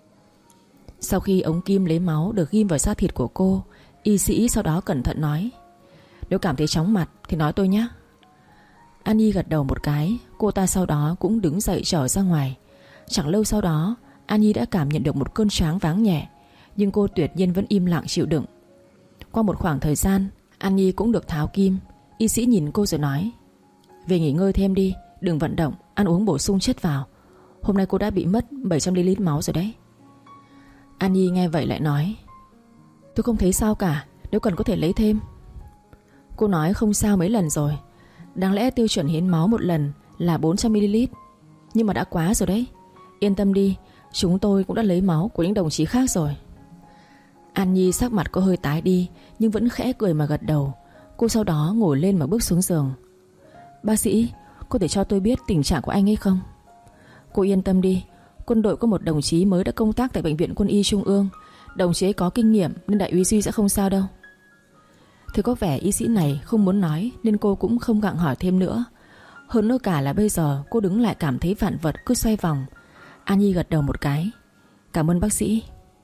Sau khi ống kim lấy máu được ghim vào da thịt của cô, y sĩ sau đó cẩn thận nói: Nếu cảm thấy chóng mặt thì nói tôi nhé. An Nhi gật đầu một cái. Cô ta sau đó cũng đứng dậy trở ra ngoài. Chẳng lâu sau đó An Nhi đã cảm nhận được một cơn choáng váng nhẹ, nhưng cô tuyệt nhiên vẫn im lặng chịu đựng. Qua một khoảng thời gian, An Nhi cũng được tháo kim. Y sĩ nhìn cô rồi nói: Về nghỉ ngơi thêm đi, đừng vận động, ăn uống bổ sung chất vào. Hôm nay cô đã bị mất bảy trăm mi li lít máu rồi đấy. An Nhi nghe vậy lại nói: Tôi không thấy sao cả, nếu cần có thể lấy thêm. Cô nói không sao mấy lần rồi. Đáng lẽ tiêu chuẩn hiến máu một lần là bốn trăm mi li lít. Nhưng mà đã quá rồi đấy. Yên tâm đi, chúng tôi cũng đã lấy máu của những đồng chí khác rồi. An Nhi sắc mặt có hơi tái đi, nhưng vẫn khẽ cười mà gật đầu. Cô sau đó ngồi lên mà bước xuống giường. Bác sĩ, có thể cho tôi biết tình trạng của anh ấy không? Cô yên tâm đi, quân đội có một đồng chí mới đã công tác tại Bệnh viện Quân y Trung ương. Đồng chí ấy có kinh nghiệm nên đại úy Duy sẽ không sao đâu. Thì có vẻ y sĩ này không muốn nói, nên cô cũng không gặng hỏi thêm nữa. Hơn nữa cả là bây giờ cô đứng lại cảm thấy vạn vật cứ xoay vòng. An Nhi gật đầu một cái. Cảm ơn bác sĩ.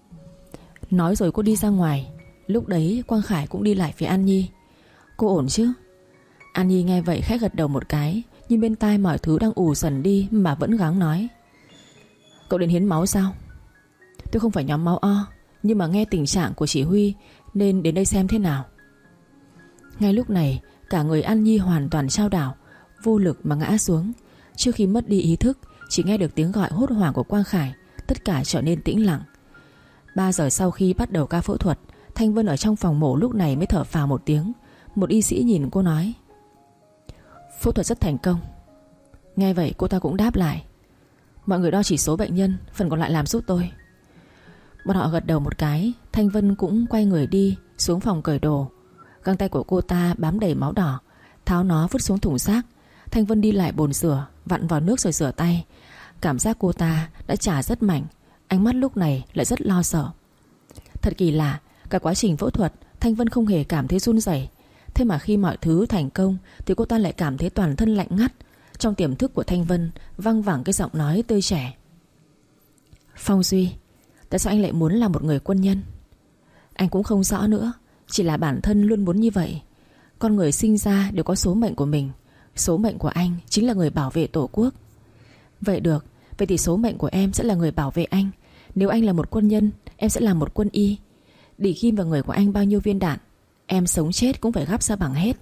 Nói rồi cô đi ra ngoài. Lúc đấy Quang Khải cũng đi lại phía An Nhi. Cô ổn chứ? An Nhi nghe vậy khẽ gật đầu một cái, nhưng bên tai mọi thứ đang ù dần đi mà vẫn gắng nói. Cậu đến hiến máu sao? Tôi không phải nhóm máu O, nhưng mà nghe tình trạng của chỉ huy nên đến đây xem thế nào. Ngay lúc này cả người An Nhi hoàn toàn chao đảo, vô lực mà ngã xuống. Trước khi mất đi ý thức, chỉ nghe được tiếng gọi hốt hoảng của Quang Khải. Tất cả trở nên tĩnh lặng. Ba giờ sau khi bắt đầu ca phẫu thuật, Thanh Vân ở trong phòng mổ lúc này mới thở phào một tiếng. Một y sĩ nhìn cô nói. Phẫu thuật rất thành công. Nghe vậy cô ta cũng đáp lại. Mọi người đo chỉ số bệnh nhân, phần còn lại làm giúp tôi. Bọn họ gật đầu một cái. Thanh Vân cũng quay người đi xuống phòng cởi đồ. Găng tay của cô ta bám đầy máu đỏ, tháo nó vứt xuống thùng rác. Thanh Vân đi lại bồn rửa, vặn vào nước rồi rửa tay. Cảm giác cô ta đã chà rất mạnh. Ánh mắt lúc này lại rất lo sợ. Thật kỳ lạ, cả quá trình phẫu thuật Thanh Vân không hề cảm thấy run rẩy. Thế mà khi mọi thứ thành công thì cô ta lại cảm thấy toàn thân lạnh ngắt. Trong tiềm thức của Thanh Vân văng vẳng cái giọng nói tươi trẻ. Phong Duy, tại sao anh lại muốn là một người quân nhân? Anh cũng không rõ nữa, chỉ là bản thân luôn muốn như vậy. Con người sinh ra đều có số mệnh của mình. Số mệnh của anh chính là người bảo vệ Tổ quốc. Vậy được, vậy thì số mệnh của em sẽ là người bảo vệ anh. Nếu anh là một quân nhân, em sẽ là một quân y. Đỉ ghim vào người của anh bao nhiêu viên đạn, em sống chết cũng phải gắp ra bằng hết.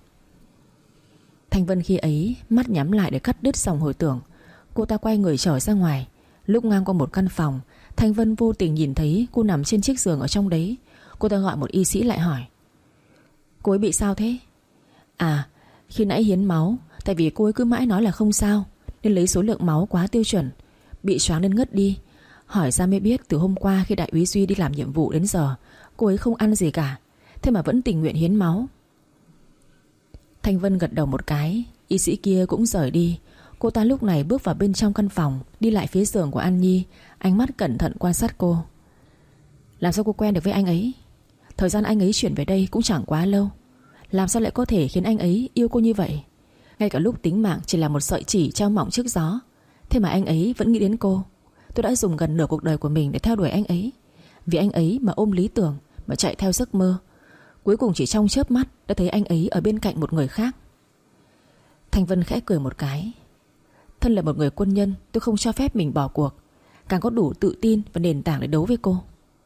Thanh Vân khi ấy mắt nhắm lại để cắt đứt dòng hồi tưởng. Cô ta quay người trở ra ngoài. Lúc ngang qua một căn phòng, Thanh Vân vô tình nhìn thấy cô nằm trên chiếc giường ở trong đấy. Cô ta gọi một y sĩ lại hỏi. Cô ấy bị sao thế? À, khi nãy hiến máu, tại vì cô ấy cứ mãi nói là không sao, nên lấy số lượng máu quá tiêu chuẩn, bị choáng nên ngất đi. Hỏi ra mới biết từ hôm qua khi đại úy Duy đi làm nhiệm vụ đến giờ, cô ấy không ăn gì cả, thế mà vẫn tình nguyện hiến máu. Thanh Vân gật đầu một cái. Y sĩ kia cũng rời đi. Cô ta lúc này bước vào bên trong căn phòng, đi lại phía giường của An Nhi, ánh mắt cẩn thận quan sát cô. Làm sao cô quen được với anh ấy? Thời gian anh ấy chuyển về đây cũng chẳng quá lâu. Làm sao lại có thể khiến anh ấy yêu cô như vậy? Ngay cả lúc tính mạng chỉ là một sợi chỉ treo mỏng trước gió, thế mà anh ấy vẫn nghĩ đến cô. Tôi đã dùng gần nửa cuộc đời của mình để theo đuổi anh ấy. Vì anh ấy mà ôm lý tưởng, mà chạy theo giấc mơ. Cuối cùng chỉ trong chớp mắt đã thấy anh ấy ở bên cạnh một người khác. Thanh Vân khẽ cười một cái. Thân là một người quân nhân, tôi không cho phép mình bỏ cuộc, càng có đủ tự tin và nền tảng để đấu với cô.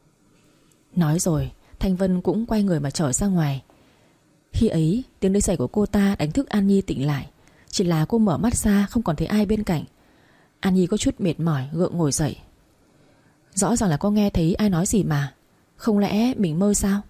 Nói rồi Thanh Vân cũng quay người mà trở ra ngoài. Khi ấy tiếng đẩy giày của cô ta đánh thức An Nhi tỉnh lại. Chỉ là cô mở mắt ra không còn thấy ai bên cạnh. An Nhi có chút mệt mỏi gượng ngồi dậy. Rõ ràng là có nghe thấy ai nói gì mà. Không lẽ mình mơ sao?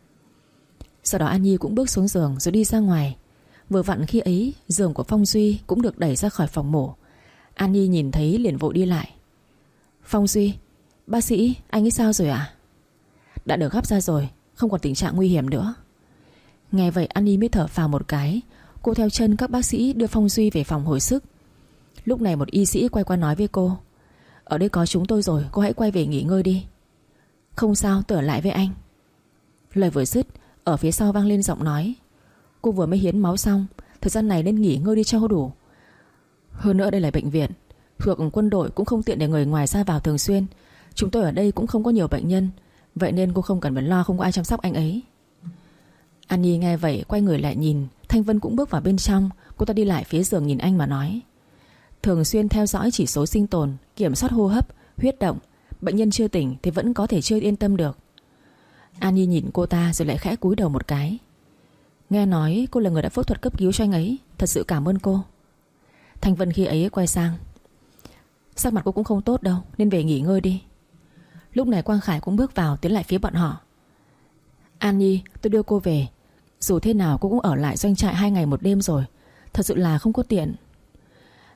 Sau đó An Nhi cũng bước xuống giường rồi đi ra ngoài. Vừa vặn khi ấy giường của Phong Duy cũng được đẩy ra khỏi phòng mổ. An Nhi nhìn thấy liền vội đi lại. Phong Duy, bác sĩ, anh ấy sao rồi ạ? Đã được gắp ra rồi, không còn tình trạng nguy hiểm nữa. Nghe vậy An Nhi mới thở phào một cái. Cô theo chân các bác sĩ đưa Phong Duy về phòng hồi sức. Lúc này một y sĩ quay qua nói với cô. Ở đây có chúng tôi rồi, cô hãy quay về nghỉ ngơi đi. Không sao, tôi ở lại với anh. Lời vừa dứt, ở phía sau vang lên giọng nói. Cô vừa mới hiến máu xong, thời gian này nên nghỉ ngơi đi cho đủ. Hơn nữa đây là bệnh viện, thuộc quân đội cũng không tiện để người ngoài ra vào thường xuyên. Chúng tôi ở đây cũng không có nhiều bệnh nhân, vậy nên cô không cần phải lo không có ai chăm sóc anh ấy. An Nhi nghe vậy quay người lại nhìn. Thanh Vân cũng bước vào bên trong. Cô ta đi lại phía giường nhìn anh mà nói. Thường xuyên theo dõi chỉ số sinh tồn, kiểm soát hô hấp, huyết động. Bệnh nhân chưa tỉnh thì vẫn có thể chưa yên tâm được. An Nhi nhìn cô ta rồi lại khẽ cúi đầu một cái. Nghe nói cô là người đã phẫu thuật cấp cứu cho anh ấy, thật sự cảm ơn cô. Thanh Vân khi ấy quay sang. Sắc mặt cô cũng không tốt đâu, nên về nghỉ ngơi đi. Lúc này Quang Khải cũng bước vào tiến lại phía bọn họ. An Nhi, tôi đưa cô về. Dù thế nào cô cũng ở lại doanh trại hai ngày một đêm rồi, thật sự là không có tiện.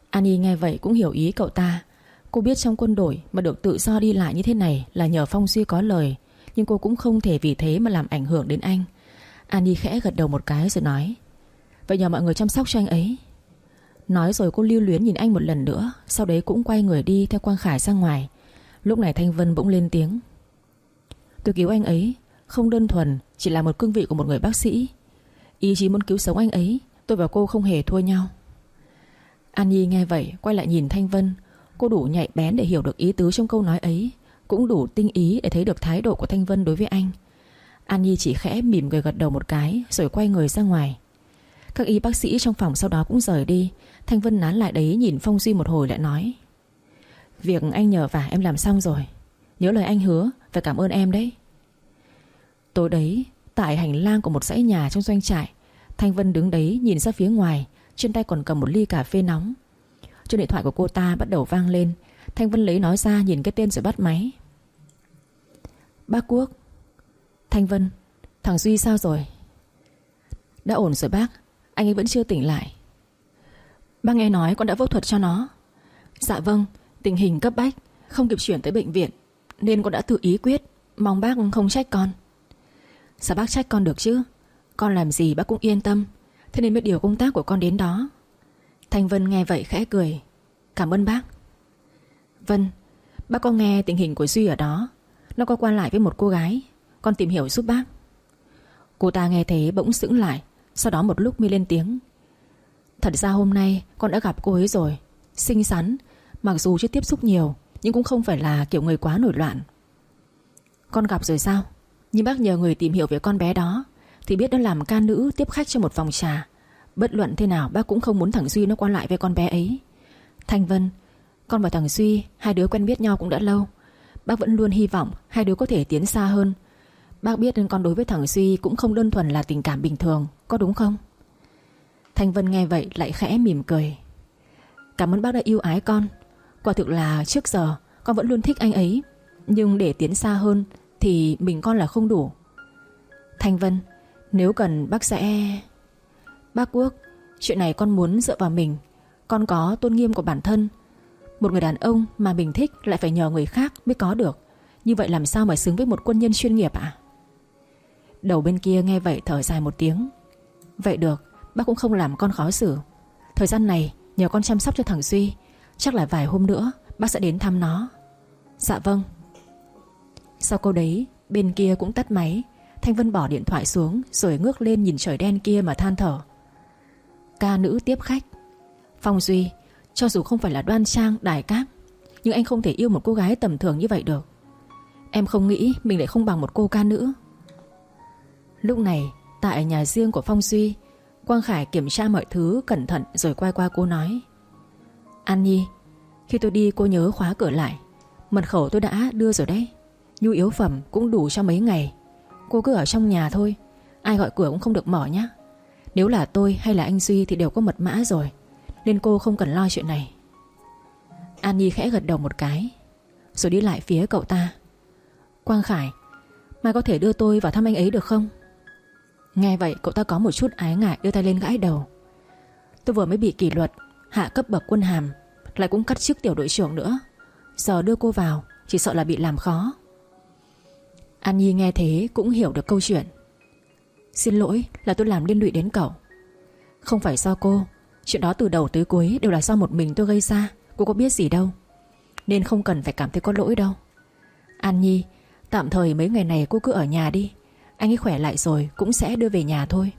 Annie nghe vậy cũng hiểu ý cậu ta. Cô biết trong quân đội mà được tự do đi lại như thế này là nhờ Phong Duy có lời, nhưng cô cũng không thể vì thế mà làm ảnh hưởng đến anh. Annie khẽ gật đầu một cái rồi nói: vậy nhờ mọi người chăm sóc cho anh ấy. Nói rồi cô lưu luyến nhìn anh một lần nữa, sau đấy cũng quay người đi theo Quang Khải ra ngoài. Lúc này Thanh Vân bỗng lên tiếng: tôi cứu anh ấy không đơn thuần chỉ là một cương vị của một người bác sĩ. Ý chí muốn cứu sống anh ấy, tôi và cô không hề thua nhau. Annie nghe vậy quay lại nhìn Thanh Vân. Cô đủ nhạy bén để hiểu được ý tứ trong câu nói ấy, cũng đủ tinh ý để thấy được thái độ của Thanh Vân đối với anh. Annie chỉ khẽ mỉm cười gật đầu một cái rồi quay người ra ngoài. Các y bác sĩ trong phòng sau đó cũng rời đi. Thanh Vân nán lại đấy nhìn Phong Duy một hồi lại nói: việc anh nhờ vả em làm xong rồi. Nhớ lời anh hứa, phải cảm ơn em đấy. Tối đấy, tại hành lang của một dãy nhà trong doanh trại, Thanh Vân đứng đấy nhìn ra phía ngoài, trên tay còn cầm một ly cà phê nóng. Chuông điện thoại của cô ta bắt đầu vang lên. Thanh Vân lấy nó ra nhìn cái tên rồi bắt máy. Bác Quốc. Thanh Vân, thằng Duy sao rồi? Đã ổn rồi bác, anh ấy vẫn chưa tỉnh lại. Bác nghe nói con đã phẫu thuật cho nó. Dạ vâng, tình hình cấp bách, không kịp chuyển tới bệnh viện, nên con đã tự ý quyết. Mong bác không trách con. Sao bác trách con được chứ? Con làm gì bác cũng yên tâm, thế nên mới điều công tác của con đến đó. Thanh Vân nghe vậy khẽ cười: cảm ơn bác. Vân, bác có nghe tình hình của Duy ở đó. Nó có qua lại với một cô gái, con tìm hiểu giúp bác. Cô ta nghe thế bỗng sững lại, sau đó một lúc mới lên tiếng: thật ra hôm nay con đã gặp cô ấy rồi. Xinh xắn, mặc dù chưa tiếp xúc nhiều, nhưng cũng không phải là kiểu người quá nổi loạn. Con gặp rồi sao? Nhưng bác nhờ người tìm hiểu về con bé đó thì biết nó làm ca nữ tiếp khách cho một phòng trà. Bất luận thế nào bác cũng không muốn thằng Duy nó qua lại với con bé ấy. Thanh Vân, con và thằng Duy hai đứa quen biết nhau cũng đã lâu. Bác vẫn luôn hy vọng hai đứa có thể tiến xa hơn. Bác biết nên con đối với thằng Duy cũng không đơn thuần là tình cảm bình thường, có đúng không? Thanh Vân nghe vậy lại khẽ mỉm cười: cảm ơn bác đã yêu ái con. Quả thực là trước giờ con vẫn luôn thích anh ấy, nhưng để tiến xa hơn thì mình con là không đủ. Thanh Vân, nếu cần bác sẽ... Bác Quốc, chuyện này con muốn dựa vào mình. Con có tôn nghiêm của bản thân. Một người đàn ông mà mình thích lại phải nhờ người khác mới có được. Như vậy làm sao mà xứng với một quân nhân chuyên nghiệp ạ? Đầu bên kia nghe vậy thở dài một tiếng: vậy được, bác cũng không làm con khó xử. Thời gian này nhờ con chăm sóc cho thằng Duy, chắc là vài hôm nữa bác sẽ đến thăm nó. Dạ vâng. Sau câu đấy, bên kia cũng tắt máy. Thanh Vân bỏ điện thoại xuống rồi ngước lên nhìn trời đen kia mà than thở: ca nữ tiếp khách. Phong Duy, cho dù không phải là đoan trang đài cát, nhưng anh không thể yêu một cô gái tầm thường như vậy được. Em không nghĩ mình lại không bằng một cô ca nữ. Lúc này, tại nhà riêng của Phong Duy, Quang Khải kiểm tra mọi thứ cẩn thận rồi quay qua cô nói: An Nhi, khi tôi đi cô nhớ khóa cửa lại. Mật khẩu tôi đã đưa rồi đấy. Nhu yếu phẩm cũng đủ cho mấy ngày. Cô cứ ở trong nhà thôi, ai gọi cửa cũng không được mở nhé. Nếu là tôi hay là anh Duy thì đều có mật mã rồi, nên cô không cần lo chuyện này. An Nhi khẽ gật đầu một cái rồi đi lại phía cậu ta: Quang Khải, mai có thể đưa tôi vào thăm anh ấy được không? Nghe vậy cậu ta có một chút ái ngại đưa tay lên gãi đầu: Tôi vừa mới bị kỷ luật, hạ cấp bậc quân hàm, lại cũng cắt chức tiểu đội trưởng nữa. Giờ đưa cô vào chỉ sợ là bị làm khó. An Nhi nghe thế cũng hiểu được câu chuyện: Xin lỗi là tôi làm liên lụy đến cậu. Không phải do cô, chuyện đó từ đầu tới cuối đều là do một mình tôi gây ra. Cô có biết gì đâu, nên không cần phải cảm thấy có lỗi đâu. An Nhi, tạm thời mấy ngày này cô cứ ở nhà đi. Anh ấy khỏe lại rồi cũng sẽ đưa về nhà thôi.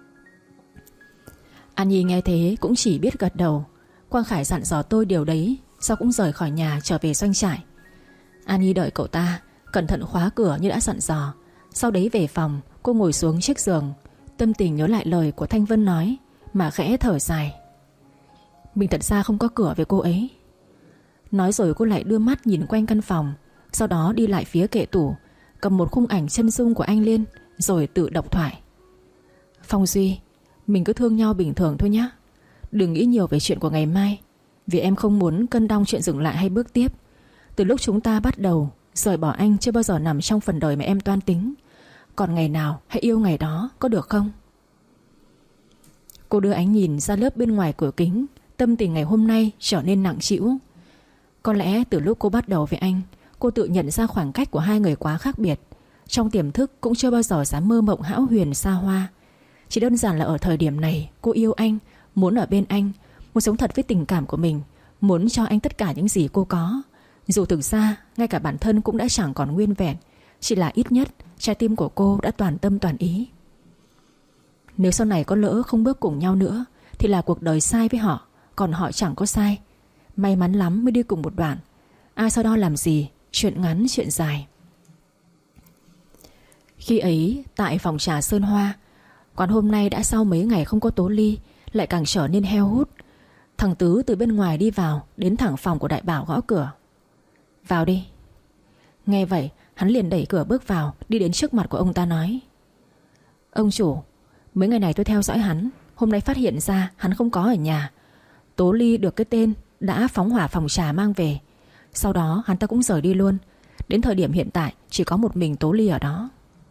An Nhi nghe thế cũng chỉ biết gật đầu. Quang Khải dặn dò tôi điều đấy, sau cũng rời khỏi nhà trở về doanh trại. An Nhi đợi cậu ta, cẩn thận khóa cửa như đã dặn dò. Sau đấy về phòng, cô ngồi xuống chiếc giường, tâm tình nhớ lại lời của Thanh Vân nói mà khẽ thở dài: Mình thật ra không có cửa với cô ấy. Nói rồi cô lại đưa mắt nhìn quanh căn phòng, sau đó đi lại phía kệ tủ, cầm một khung ảnh chân dung của anh lên, rồi tự đọc thoại: Phong Duy, mình cứ thương nhau bình thường thôi nhé. Đừng nghĩ nhiều về chuyện của ngày mai, vì em không muốn cân đong chuyện dừng lại hay bước tiếp. Từ lúc chúng ta bắt đầu, rời bỏ anh chưa bao giờ nằm trong phần đời mà em toan tính. Còn ngày nào hãy yêu ngày đó, có được không? Cô đưa ánh nhìn ra lớp bên ngoài cửa kính, tâm tình ngày hôm nay trở nên nặng trĩu. Có lẽ từ lúc cô bắt đầu với anh, cô tự nhận ra khoảng cách của hai người quá khác biệt. Trong tiềm thức cũng chưa bao giờ dám mơ mộng hão huyền xa hoa. Chỉ đơn giản là ở thời điểm này cô yêu anh, muốn ở bên anh, muốn sống thật với tình cảm của mình, muốn cho anh tất cả những gì cô có. Dù thực ra ngay cả bản thân cũng đã chẳng còn nguyên vẹn, chỉ là ít nhất trái tim của cô đã toàn tâm toàn ý. Nếu sau này có lỡ không bước cùng nhau nữa thì là cuộc đời sai với họ, còn họ chẳng có sai. May mắn lắm mới đi cùng một đoạn. Ai sau đó làm gì, chuyện ngắn chuyện dài. Khi ấy tại phòng trà Sơn Hoa, quán hôm nay đã sau mấy ngày không có Tố Ly lại càng trở nên heo hút. Thằng Tứ từ bên ngoài đi vào, đến thẳng phòng của Đại Bảo gõ cửa. Vào đi. Nghe vậy hắn liền đẩy cửa bước vào, đi đến trước mặt của ông ta nói: Ông chủ, mấy ngày này tôi theo dõi hắn, hôm nay phát hiện ra hắn không có ở nhà. Tố Ly được cái tên đã phóng hỏa phòng trà mang về. Sau đó hắn ta cũng rời đi luôn. Đến thời điểm hiện tại chỉ có một mình Tố Ly ở đó.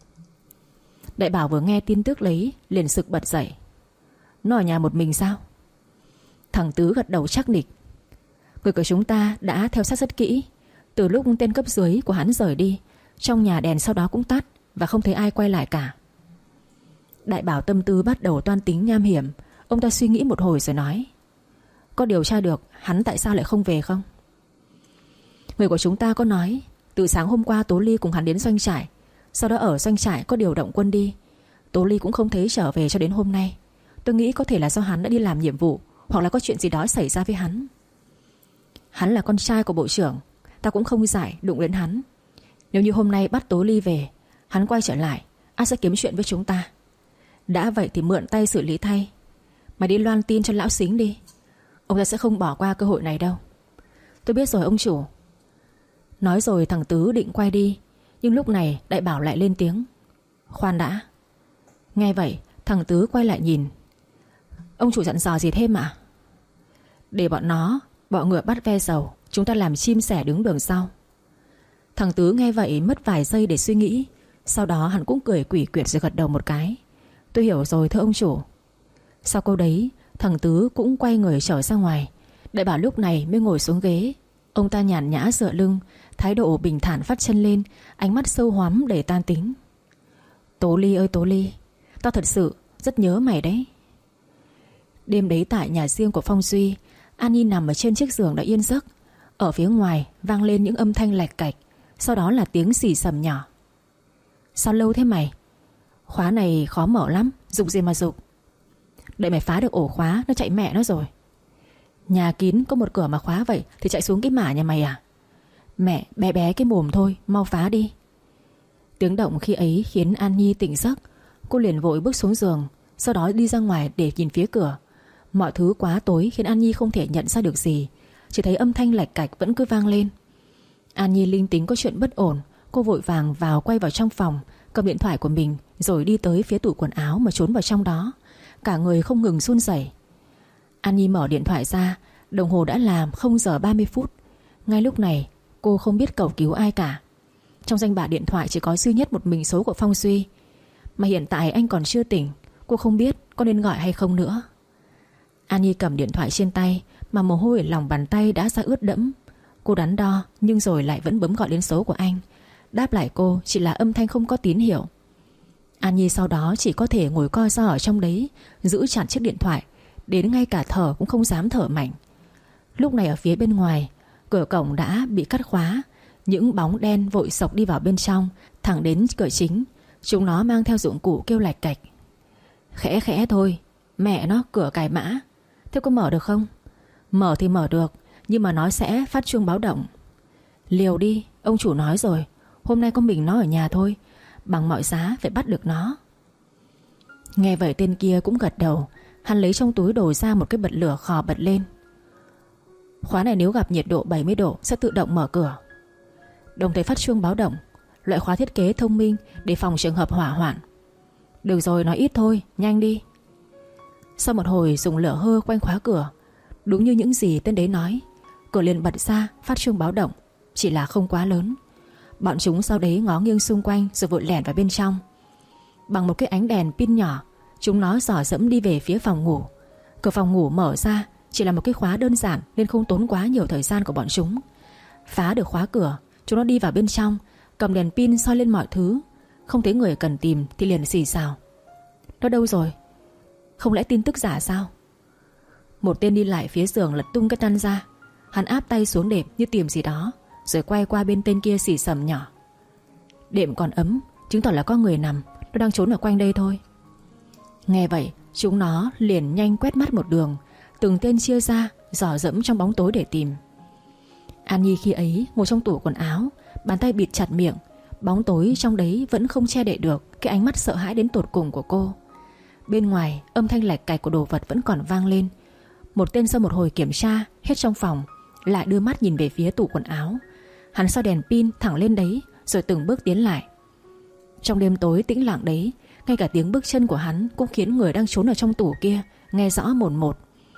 Đại Bảo vừa nghe tin tức lấy liền sực bật dậy. Nó ở nhà một mình sao? Thằng Tứ gật đầu chắc nịch. Người của chúng ta đã theo sát rất kỹ. Từ lúc tên cấp dưới của hắn rời đi, trong nhà đèn sau đó cũng tắt, và không thấy ai quay lại cả. Đại Bảo tâm tư bắt đầu toan tính nham hiểm. Ông ta suy nghĩ một hồi rồi nói: Có điều tra được hắn tại sao lại không về không? Người của chúng ta có nói từ sáng hôm qua Tố Ly cùng hắn đến doanh trại, sau đó ở doanh trại có điều động quân đi. Tố Ly cũng không thấy trở về cho đến hôm nay. Tôi nghĩ có thể là do hắn đã đi làm nhiệm vụ, hoặc là có chuyện gì đó xảy ra với hắn. Hắn là con trai của bộ trưởng, ta cũng không dại đụng đến hắn. Nếu như hôm nay bắt Tố Ly về, hắn quay trở lại, ai sẽ kiếm chuyện với chúng ta. Đã vậy thì mượn tay xử lý thay. Mày đi loan tin cho lão Xính đi. Ông ta sẽ không bỏ qua cơ hội này đâu. Tôi biết rồi ông chủ. Nói rồi thằng Tứ định quay đi, nhưng lúc này Đại Bảo lại lên tiếng: Khoan đã. Nghe vậy thằng Tứ quay lại nhìn. Ông chủ dặn dò gì thêm ạ? Để bọn nó bọ ngựa bắt ve dầu, chúng ta làm chim sẻ đứng đường sau. Thằng Tứ nghe vậy mất vài giây để suy nghĩ. Sau đó hắn cũng cười quỷ quyệt rồi gật đầu một cái. Tôi hiểu rồi thưa ông chủ. Sau câu đấy thằng Tứ cũng quay người trở ra ngoài. Đại Bảo lúc này mới ngồi xuống ghế. Ông ta nhàn nhã dựa lưng, thái độ bình thản vắt chân lên, ánh mắt sâu hoắm để tan tính. Tố Ly ơi Tố Ly, tao thật sự rất nhớ mày đấy. Đêm đấy tại nhà riêng của Phong Duy, An Nhi nằm ở trên chiếc giường đã yên giấc. Ở phía ngoài vang lên những âm thanh lạch cạch, sau đó là tiếng xì xầm nhỏ. Sao lâu thế mày? Khóa này khó mở lắm, giục gì mà giục. Đợi mày phá được ổ khóa, nó chạy mẹ nó rồi. Nhà kín có một cửa mà khóa vậy thì chạy xuống cái mả nhà mày à? Mẹ bé bé cái mồm thôi, mau phá đi. Tiếng động khi ấy khiến An Nhi tỉnh giấc. Cô liền vội bước xuống giường, sau đó đi ra ngoài để nhìn phía cửa. Mọi thứ quá tối khiến An Nhi không thể nhận ra được gì, chỉ thấy âm thanh lạch cạch vẫn cứ vang lên. An Nhi linh tính có chuyện bất ổn. Cô vội vàng vào quay vào trong phòng, cầm điện thoại của mình, rồi đi tới phía tủ quần áo mà trốn vào trong đó. Cả người không ngừng run rẩy. An Nhi mở điện thoại ra, đồng hồ đã làm không giờ ba mươi phút. Ngay lúc này cô không biết cầu cứu ai cả. Trong danh bạ điện thoại chỉ có duy nhất một mình số của Phong Duy. Mà hiện tại anh còn chưa tỉnh, cô không biết có nên gọi hay không nữa. An Nhi cầm điện thoại trên tay, mà mồ hôi ở lòng bàn tay đã ra ướt đẫm. Cô đắn đo nhưng rồi lại vẫn bấm gọi đến số của anh. Đáp lại cô chỉ là âm thanh không có tín hiệu. An Nhi sau đó chỉ có thể ngồi co ro ở trong đấy, giữ chặt chiếc điện thoại, đến ngay cả thở cũng không dám thở mạnh. Lúc này ở phía bên ngoài, cửa cổng đã bị cắt khóa. Những bóng đen vội xộc đi vào bên trong, thẳng đến cửa chính. Chúng nó mang theo dụng cụ kêu lạch cạch. Khẽ khẽ thôi. Mẹ nó, cửa cài mã. Thế có mở được không? Mở thì mở được, nhưng mà nó sẽ phát chuông báo động. Liều đi, ông chủ nói rồi, hôm nay có mình nó ở nhà thôi, bằng mọi giá phải bắt được nó. Nghe vậy tên kia cũng gật đầu. Hắn lấy trong túi đồ ra một cái bật lửa khò bật lên. Khóa này nếu gặp nhiệt độ bảy mươi độ sẽ tự động mở cửa, đồng thời phát chuông báo động. Loại khóa thiết kế thông minh để phòng trường hợp hỏa hoạn. Được rồi, nói ít thôi, nhanh đi. Sau một hồi dùng lửa hơ quanh khóa cửa, đúng như những gì tên đấy nói, cửa liền bật ra phát chuông báo động, chỉ là không quá lớn. Bọn chúng sau đấy ngó nghiêng xung quanh rồi vội lẻn vào bên trong. Bằng một cái ánh đèn pin nhỏ, chúng nó dò dẫm đi về phía phòng ngủ. Cửa phòng ngủ mở ra, chỉ là một cái khóa đơn giản nên không tốn quá nhiều thời gian của bọn chúng. Phá được khóa cửa, chúng nó đi vào bên trong, cầm đèn pin soi lên mọi thứ. Không thấy người cần tìm thì liền xì xào: Nó đâu rồi? Không lẽ tin tức giả sao? Một tên đi lại phía giường lật tung cái chăn ra. Hắn áp tay xuống đệm như tìm gì đó, rồi quay qua bên tên kia xì xầm nhỏ: Đệm còn ấm, chứng tỏ là có người nằm. Nó đang trốn ở quanh đây thôi. Nghe vậy, chúng nó liền nhanh quét mắt một đường, từng tên chia ra, dò dẫm trong bóng tối để tìm. An Nhi khi ấy ngồi trong tủ quần áo, bàn tay bịt chặt miệng. Bóng tối trong đấy vẫn không che đậy được cái ánh mắt sợ hãi đến tột cùng của cô. Bên ngoài, âm thanh lạch cạch của đồ vật vẫn còn vang lên. Một tên sau một hồi kiểm tra hết trong phòng, lại đưa mắt nhìn về phía tủ quần áo. Hắn soi đèn pin thẳng lên đấy, rồi từng bước tiến lại. Trong đêm tối tĩnh lặng đấy, ngay cả tiếng bước chân của hắn cũng khiến người đang trốn ở trong tủ kia nghe rõ mồn một.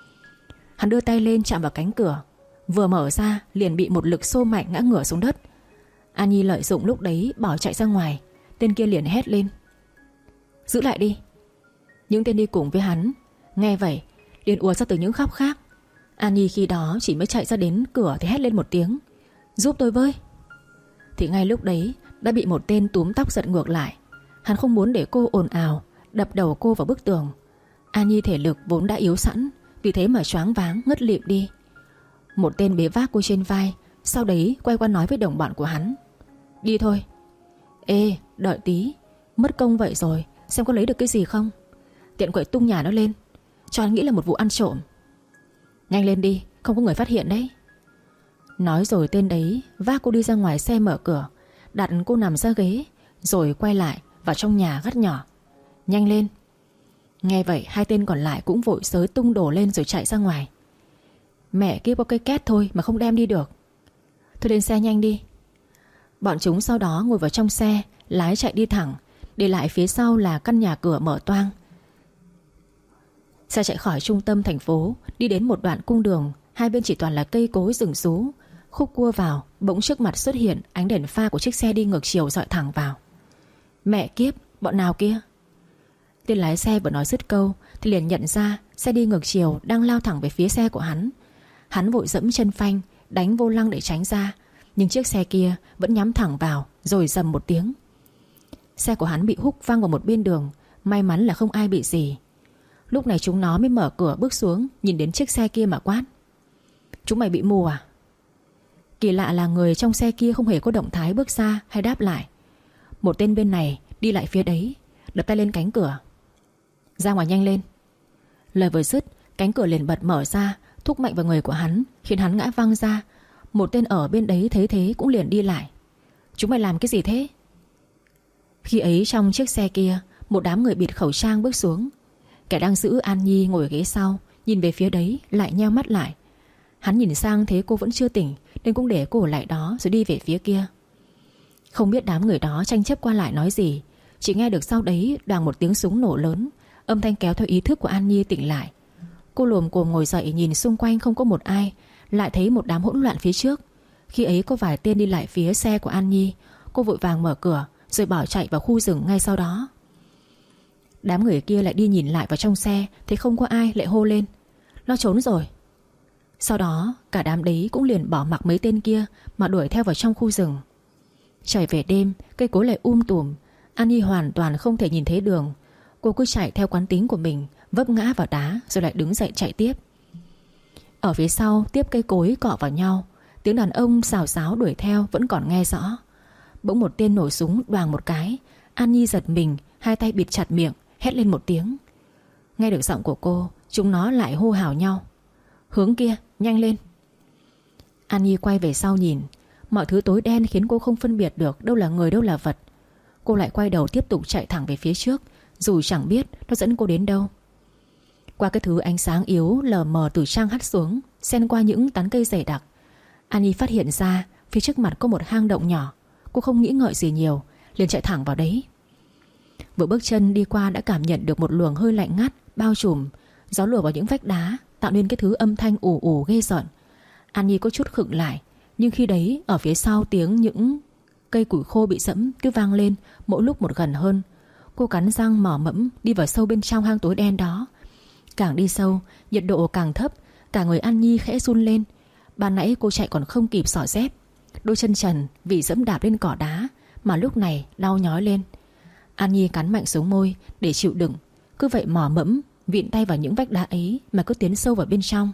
Hắn đưa tay lên chạm vào cánh cửa, vừa mở ra liền bị một lực xô mạnh ngã ngửa xuống đất. An Nhi lợi dụng lúc đấy bỏ chạy ra ngoài. Tên kia liền hét lên: Giữ lại đi. Những tên đi cùng với hắn nghe vậy liền ùa ra từ những góc khác. An Nhi khi đó chỉ mới chạy ra đến cửa thì hét lên một tiếng: Giúp tôi với. Thì ngay lúc đấy đã bị một tên túm tóc giật ngược lại. Hắn không muốn để cô ồn ào, đập đầu cô vào bức tường. An Nhi thể lực vốn đã yếu sẵn, vì thế mà choáng váng ngất lịm đi. Một tên bế vác cô trên vai, sau đấy quay qua nói với đồng bọn của hắn: Đi thôi. Ê, đợi tí, mất công vậy rồi, xem có lấy được cái gì không. Tiện quậy tung nhà nó lên, cho anh nghĩ là một vụ ăn trộm. Nhanh lên đi, không có người phát hiện đấy. Nói rồi tên đấy vác cô đi ra ngoài xe mở cửa, đặt cô nằm ra ghế, rồi quay lại vào trong nhà gắt nhỏ: Nhanh lên. Nghe vậy hai tên còn lại cũng vội xới tung đồ lên rồi chạy ra ngoài. Mẹ kia có cây két thôi mà không đem đi được. Thôi lên xe nhanh đi. Bọn chúng sau đó ngồi vào trong xe, lái chạy đi thẳng, để lại phía sau là căn nhà cửa mở toang. Xe chạy khỏi trung tâm thành phố, đi đến một đoạn cung đường, hai bên chỉ toàn là cây cối rừng rú. Khúc cua vào, bỗng trước mặt xuất hiện ánh đèn pha của chiếc xe đi ngược chiều dọi thẳng vào. Mẹ kiếp, bọn nào kia? Tên lái xe vừa nói dứt câu thì liền nhận ra xe đi ngược chiều đang lao thẳng về phía xe của hắn. Hắn vội dẫm chân phanh, đánh vô lăng để tránh ra, nhưng chiếc xe kia vẫn nhắm thẳng vào, rồi rầm một tiếng. Xe của hắn bị húc văng vào một bên đường, may mắn là không ai bị gì. Lúc này chúng nó mới mở cửa bước xuống, nhìn đến chiếc xe kia mà quát: Chúng mày bị mù à? Kỳ lạ là người trong xe kia không hề có động thái bước ra hay đáp lại. Một tên bên này đi lại phía đấy, đập tay lên cánh cửa: Ra ngoài nhanh lên. Lời vừa dứt, cánh cửa liền bật mở ra, thúc mạnh vào người của hắn, khiến hắn ngã văng ra. Một tên ở bên đấy thấy thế cũng liền đi lại: Chúng mày làm cái gì thế? Khi ấy trong chiếc xe kia, một đám người bịt khẩu trang bước xuống. Kẻ đang giữ An Nhi ngồi ở ghế sau, nhìn về phía đấy lại nheo mắt lại. Hắn nhìn sang thấy cô vẫn chưa tỉnh, nên cũng để cô ở lại đó rồi đi về phía kia. Không biết đám người đó tranh chấp qua lại nói gì, chỉ nghe được sau đấy đoàng một tiếng súng nổ lớn, âm thanh kéo theo ý thức của An Nhi tỉnh lại. Cô lồm cồm ngồi dậy, nhìn xung quanh không có một ai, lại thấy một đám hỗn loạn phía trước. Khi ấy có vài tên đi lại phía xe của An Nhi. Cô vội vàng mở cửa rồi bỏ chạy vào khu rừng ngay sau đó. Đám người kia lại đi nhìn lại vào trong xe, thấy không có ai lại hô lên: Nó trốn rồi. Sau đó cả đám đấy cũng liền bỏ mặc mấy tên kia mà đuổi theo vào trong khu rừng. Trời về đêm, cây cối lại um tùm, An Nhi hoàn toàn không thể nhìn thấy đường. Cô cứ chạy theo quán tính của mình, vấp ngã vào đá rồi lại đứng dậy chạy tiếp. Ở phía sau tiếp cây cối cọ vào nhau, tiếng đàn ông xào xáo đuổi theo vẫn còn nghe rõ. Bỗng một tên nổ súng đoàng một cái. An Nhi giật mình, hai tay bịt chặt miệng, hét lên một tiếng. Nghe được giọng của cô, chúng nó lại hô hào nhau: Hướng kia, nhanh lên. An Nhi quay về sau nhìn, mọi thứ tối đen khiến cô không phân biệt được đâu là người đâu là vật. Cô lại quay đầu tiếp tục chạy thẳng về phía trước, dù chẳng biết nó dẫn cô đến đâu. Qua cái thứ ánh sáng yếu lờ mờ từ trang hắt xuống, xen qua những tán cây dày đặc, An Nhi phát hiện ra phía trước mặt có một hang động nhỏ. Cô không nghĩ ngợi gì nhiều, liền chạy thẳng vào đấy. Vừa bước chân đi qua đã cảm nhận được một luồng hơi lạnh ngắt bao trùm. Gió lùa vào những vách đá tạo nên cái thứ âm thanh ù ù ghê rợn. An Nhi có chút khựng lại, nhưng khi đấy ở phía sau tiếng những cây củi khô bị dẫm cứ vang lên mỗi lúc một gần hơn. Cô cắn răng mỏ mẫm đi vào sâu bên trong hang tối đen đó. Càng đi sâu, nhiệt độ càng thấp, Cả người An Nhi khẽ run lên. Ban nãy cô chạy còn không kịp xỏ dép, đôi chân trần vì dẫm đạp lên cỏ đá mà lúc này đau nhói lên. An Nhi cắn mạnh xuống môi để chịu đựng, cứ vậy mò mẫm vịn tay vào những vách đá ấy mà cứ tiến sâu vào bên trong.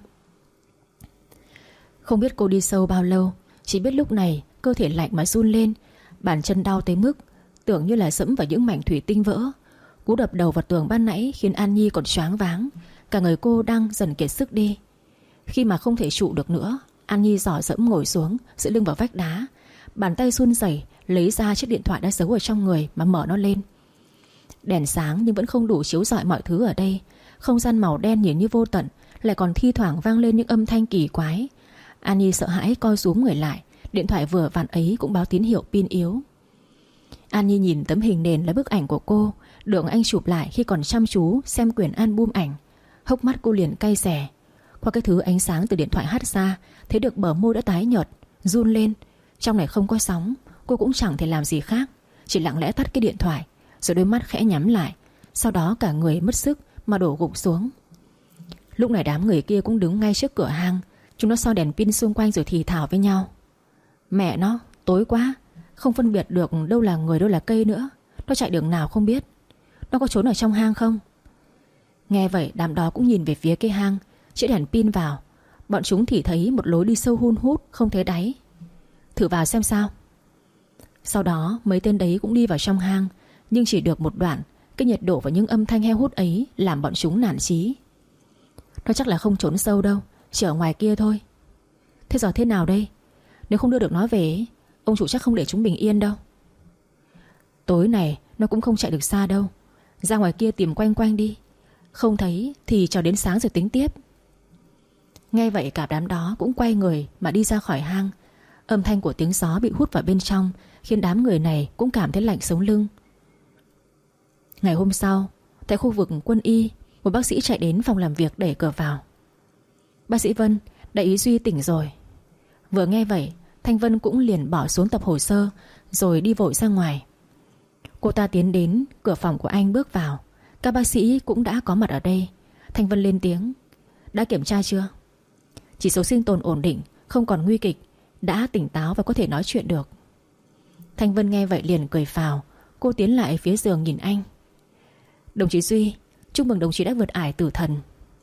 Không biết cô đi sâu bao lâu, chỉ biết lúc này cơ thể lạnh mà run lên, bàn chân đau tới mức tưởng như là dẫm vào những mảnh thủy tinh vỡ. Cú đập đầu vào tường ban nãy khiến An Nhi còn choáng váng, cả người cô đang dần kiệt sức đi. Khi mà không thể trụ được nữa, An Nhi dò dẫm ngồi xuống, dựa lưng vào vách đá, bàn tay run rẩy lấy ra chiếc điện thoại đã giấu ở trong người mà mở nó lên. Đèn sáng nhưng vẫn không đủ chiếu rọi mọi thứ ở đây. Không gian màu đen nhìn như vô tận, lại còn thi thoảng vang lên những âm thanh kỳ quái. An Nhi sợ hãi co rúm người lại. Điện thoại vừa vặn ấy cũng báo tín hiệu pin yếu. An Nhi nhìn tấm hình nền là bức ảnh của cô, được anh chụp lại khi còn chăm chú xem quyển album ảnh. Hốc mắt cô liền cay xè. Qua cái thứ ánh sáng từ điện thoại hắt ra, thấy được bờ môi đã tái nhợt, run lên. Trong này không có sóng, cô cũng chẳng thể làm gì khác, chỉ lặng lẽ tắt cái điện thoại, rồi đôi mắt khẽ nhắm lại. Sau đó cả người mất sức mà đổ gục xuống. Lúc này đám người kia cũng đứng ngay trước cửa hang. Chúng nó soi đèn pin xung quanh rồi thì thào với nhau. Mẹ nó, tối quá, không phân biệt được đâu là người đâu là cây nữa. Nó chạy đường nào không biết. Nó có trốn ở trong hang không? Nghe vậy đám đó cũng nhìn về phía cái hang, chĩa đèn pin vào. Bọn chúng thì thấy một lối đi sâu hun hút không thấy đáy. Thử vào xem sao. Sau đó mấy tên đấy cũng đi vào trong hang, nhưng chỉ được một đoạn. Cái nhiệt độ và những âm thanh heo hút ấy làm bọn chúng nản chí. Nó chắc là không trốn sâu đâu, chỉ ở ngoài kia thôi. Thế giờ thế nào đây? Nếu không đưa được nó về, ông chủ chắc không để chúng bình yên đâu. Tối này nó cũng không chạy được xa đâu. Ra ngoài kia tìm quanh quanh đi. Không thấy thì chờ đến sáng rồi tính tiếp. Nghe vậy cả đám đó cũng quay người mà đi ra khỏi hang. Âm thanh của tiếng gió bị hút vào bên trong khiến đám người này cũng cảm thấy lạnh sống lưng. Ngày hôm sau, tại khu vực quân y, một bác sĩ chạy đến phòng làm việc đẩy cửa vào. Bác sĩ Vân, đại úy Duy tỉnh rồi. Vừa nghe vậy, Thanh Vân cũng liền bỏ xuống tập hồ sơ rồi đi vội ra ngoài. Cô ta tiến đến cửa phòng của anh bước vào. Các bác sĩ cũng đã có mặt ở đây. Thanh Vân lên tiếng. Đã kiểm tra chưa? Chỉ số sinh tồn ổn định, không còn nguy kịch, đã tỉnh táo và có thể nói chuyện được. Thanh Vân nghe vậy liền cười phào. Cô tiến lại phía giường nhìn anh. Đồng chí Duy, chúc mừng đồng chí đã vượt ải tử thần.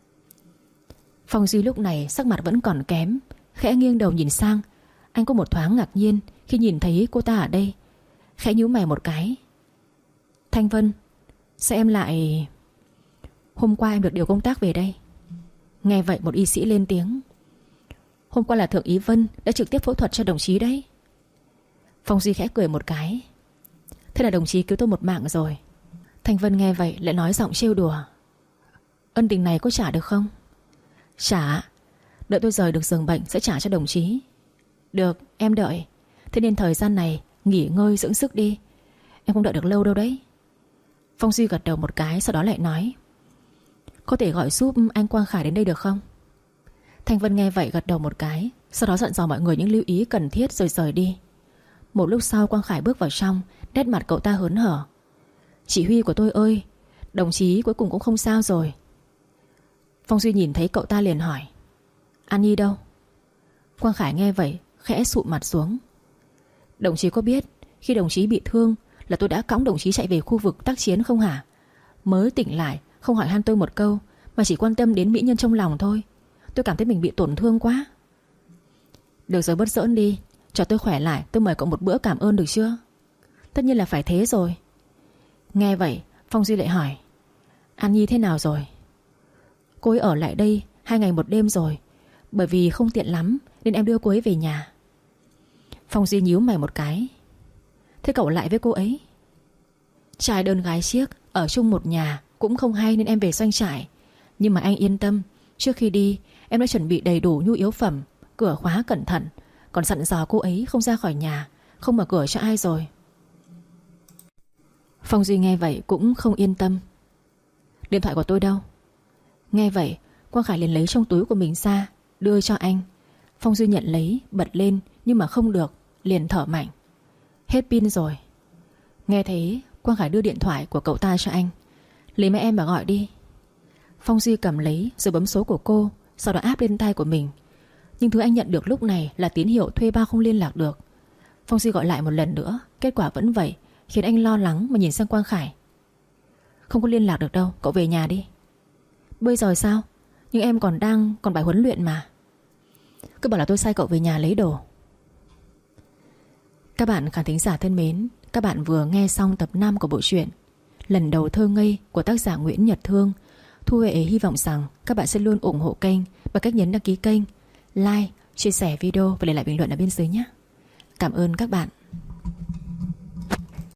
Phong Duy lúc này sắc mặt vẫn còn kém, khẽ nghiêng đầu nhìn sang. Anh có một thoáng ngạc nhiên khi nhìn thấy cô ta ở đây, khẽ nhíu mày một cái. Thanh Vân, sao em lại... Hôm qua em được điều công tác về đây. Nghe vậy một y sĩ lên tiếng. Hôm qua là Thượng úy Vân đã trực tiếp phẫu thuật cho đồng chí đấy. Phong Duy khẽ cười một cái. Thế là đồng chí cứu tôi một mạng rồi. Thanh Vân nghe vậy lại nói giọng trêu đùa. Ân tình này có trả được không? Trả? Đợi tôi rời được giường bệnh sẽ trả cho đồng chí. Được, em đợi. Thế nên thời gian này nghỉ ngơi dưỡng sức đi. Em không đợi được lâu đâu đấy. Phong Duy gật đầu một cái, sau đó lại nói. Có thể gọi giúp anh Quang Khải đến đây được không? Thanh Vân nghe vậy gật đầu một cái, sau đó dặn dò mọi người những lưu ý cần thiết rồi rời đi. Một lúc sau Quang Khải bước vào trong, nét mặt cậu ta hớn hở. Chỉ huy của tôi ơi, đồng chí cuối cùng cũng không sao rồi. Phong Duy nhìn thấy cậu ta liền hỏi. An Nhi đâu? Quang Khải nghe vậy khẽ sụp mặt xuống. Đồng chí có biết khi đồng chí bị thương là tôi đã cõng đồng chí chạy về khu vực tác chiến không hả? Mới tỉnh lại không hỏi han tôi một câu, mà chỉ quan tâm đến mỹ nhân trong lòng thôi. Tôi cảm thấy mình bị tổn thương quá. Được rồi, bớt giỡn đi, cho tôi khỏe lại tôi mời cậu một bữa cảm ơn được chưa? Tất nhiên là phải thế rồi. Nghe vậy Phong Duy lại hỏi. An Nhi thế nào rồi? Cô ấy ở lại đây hai ngày một đêm rồi. Bởi vì không tiện lắm nên em đưa cô ấy về nhà. Phong Duy nhíu mày một cái. Thế cậu lại với cô ấy? Trai đơn gái chiếc, ở chung một nhà cũng không hay nên em về doanh trại. Nhưng mà anh yên tâm, trước khi đi em đã chuẩn bị đầy đủ nhu yếu phẩm, cửa khóa cẩn thận, còn dặn dò cô ấy không ra khỏi nhà, không mở cửa cho ai rồi. Phong Duy nghe vậy cũng không yên tâm. Điện thoại của tôi đâu? Nghe vậy Quang Khải liền lấy trong túi của mình ra đưa cho anh. Phong Duy nhận lấy, bật lên nhưng mà không được, liền thở mạnh. Hết pin rồi. Nghe thấy Quang Khải đưa điện thoại của cậu ta cho anh. Lấy máy em mà gọi đi. Phong Duy cầm lấy rồi bấm số của cô sau đó áp lên tai của mình. Nhưng thứ anh nhận được lúc này là tín hiệu thuê bao không liên lạc được. Phong Duy gọi lại một lần nữa, kết quả vẫn vậy, khiến anh lo lắng mà nhìn sang Quang Khải. Không có liên lạc được đâu, cậu về nhà đi. Bây giờ sao? Nhưng em còn đang còn bài huấn luyện mà. Cứ bảo là tôi sai cậu về nhà lấy đồ. Các bạn khán thính giả thân mến, các bạn vừa nghe xong tập năm của bộ truyện Lần Đầu Thơ Ngây của tác giả Nguyễn Nhật Thương. Thu Huệ hy vọng rằng các bạn sẽ luôn ủng hộ kênh bằng cách nhấn đăng ký kênh, like, chia sẻ video và để lại bình luận ở bên dưới nhé. Cảm ơn các bạn.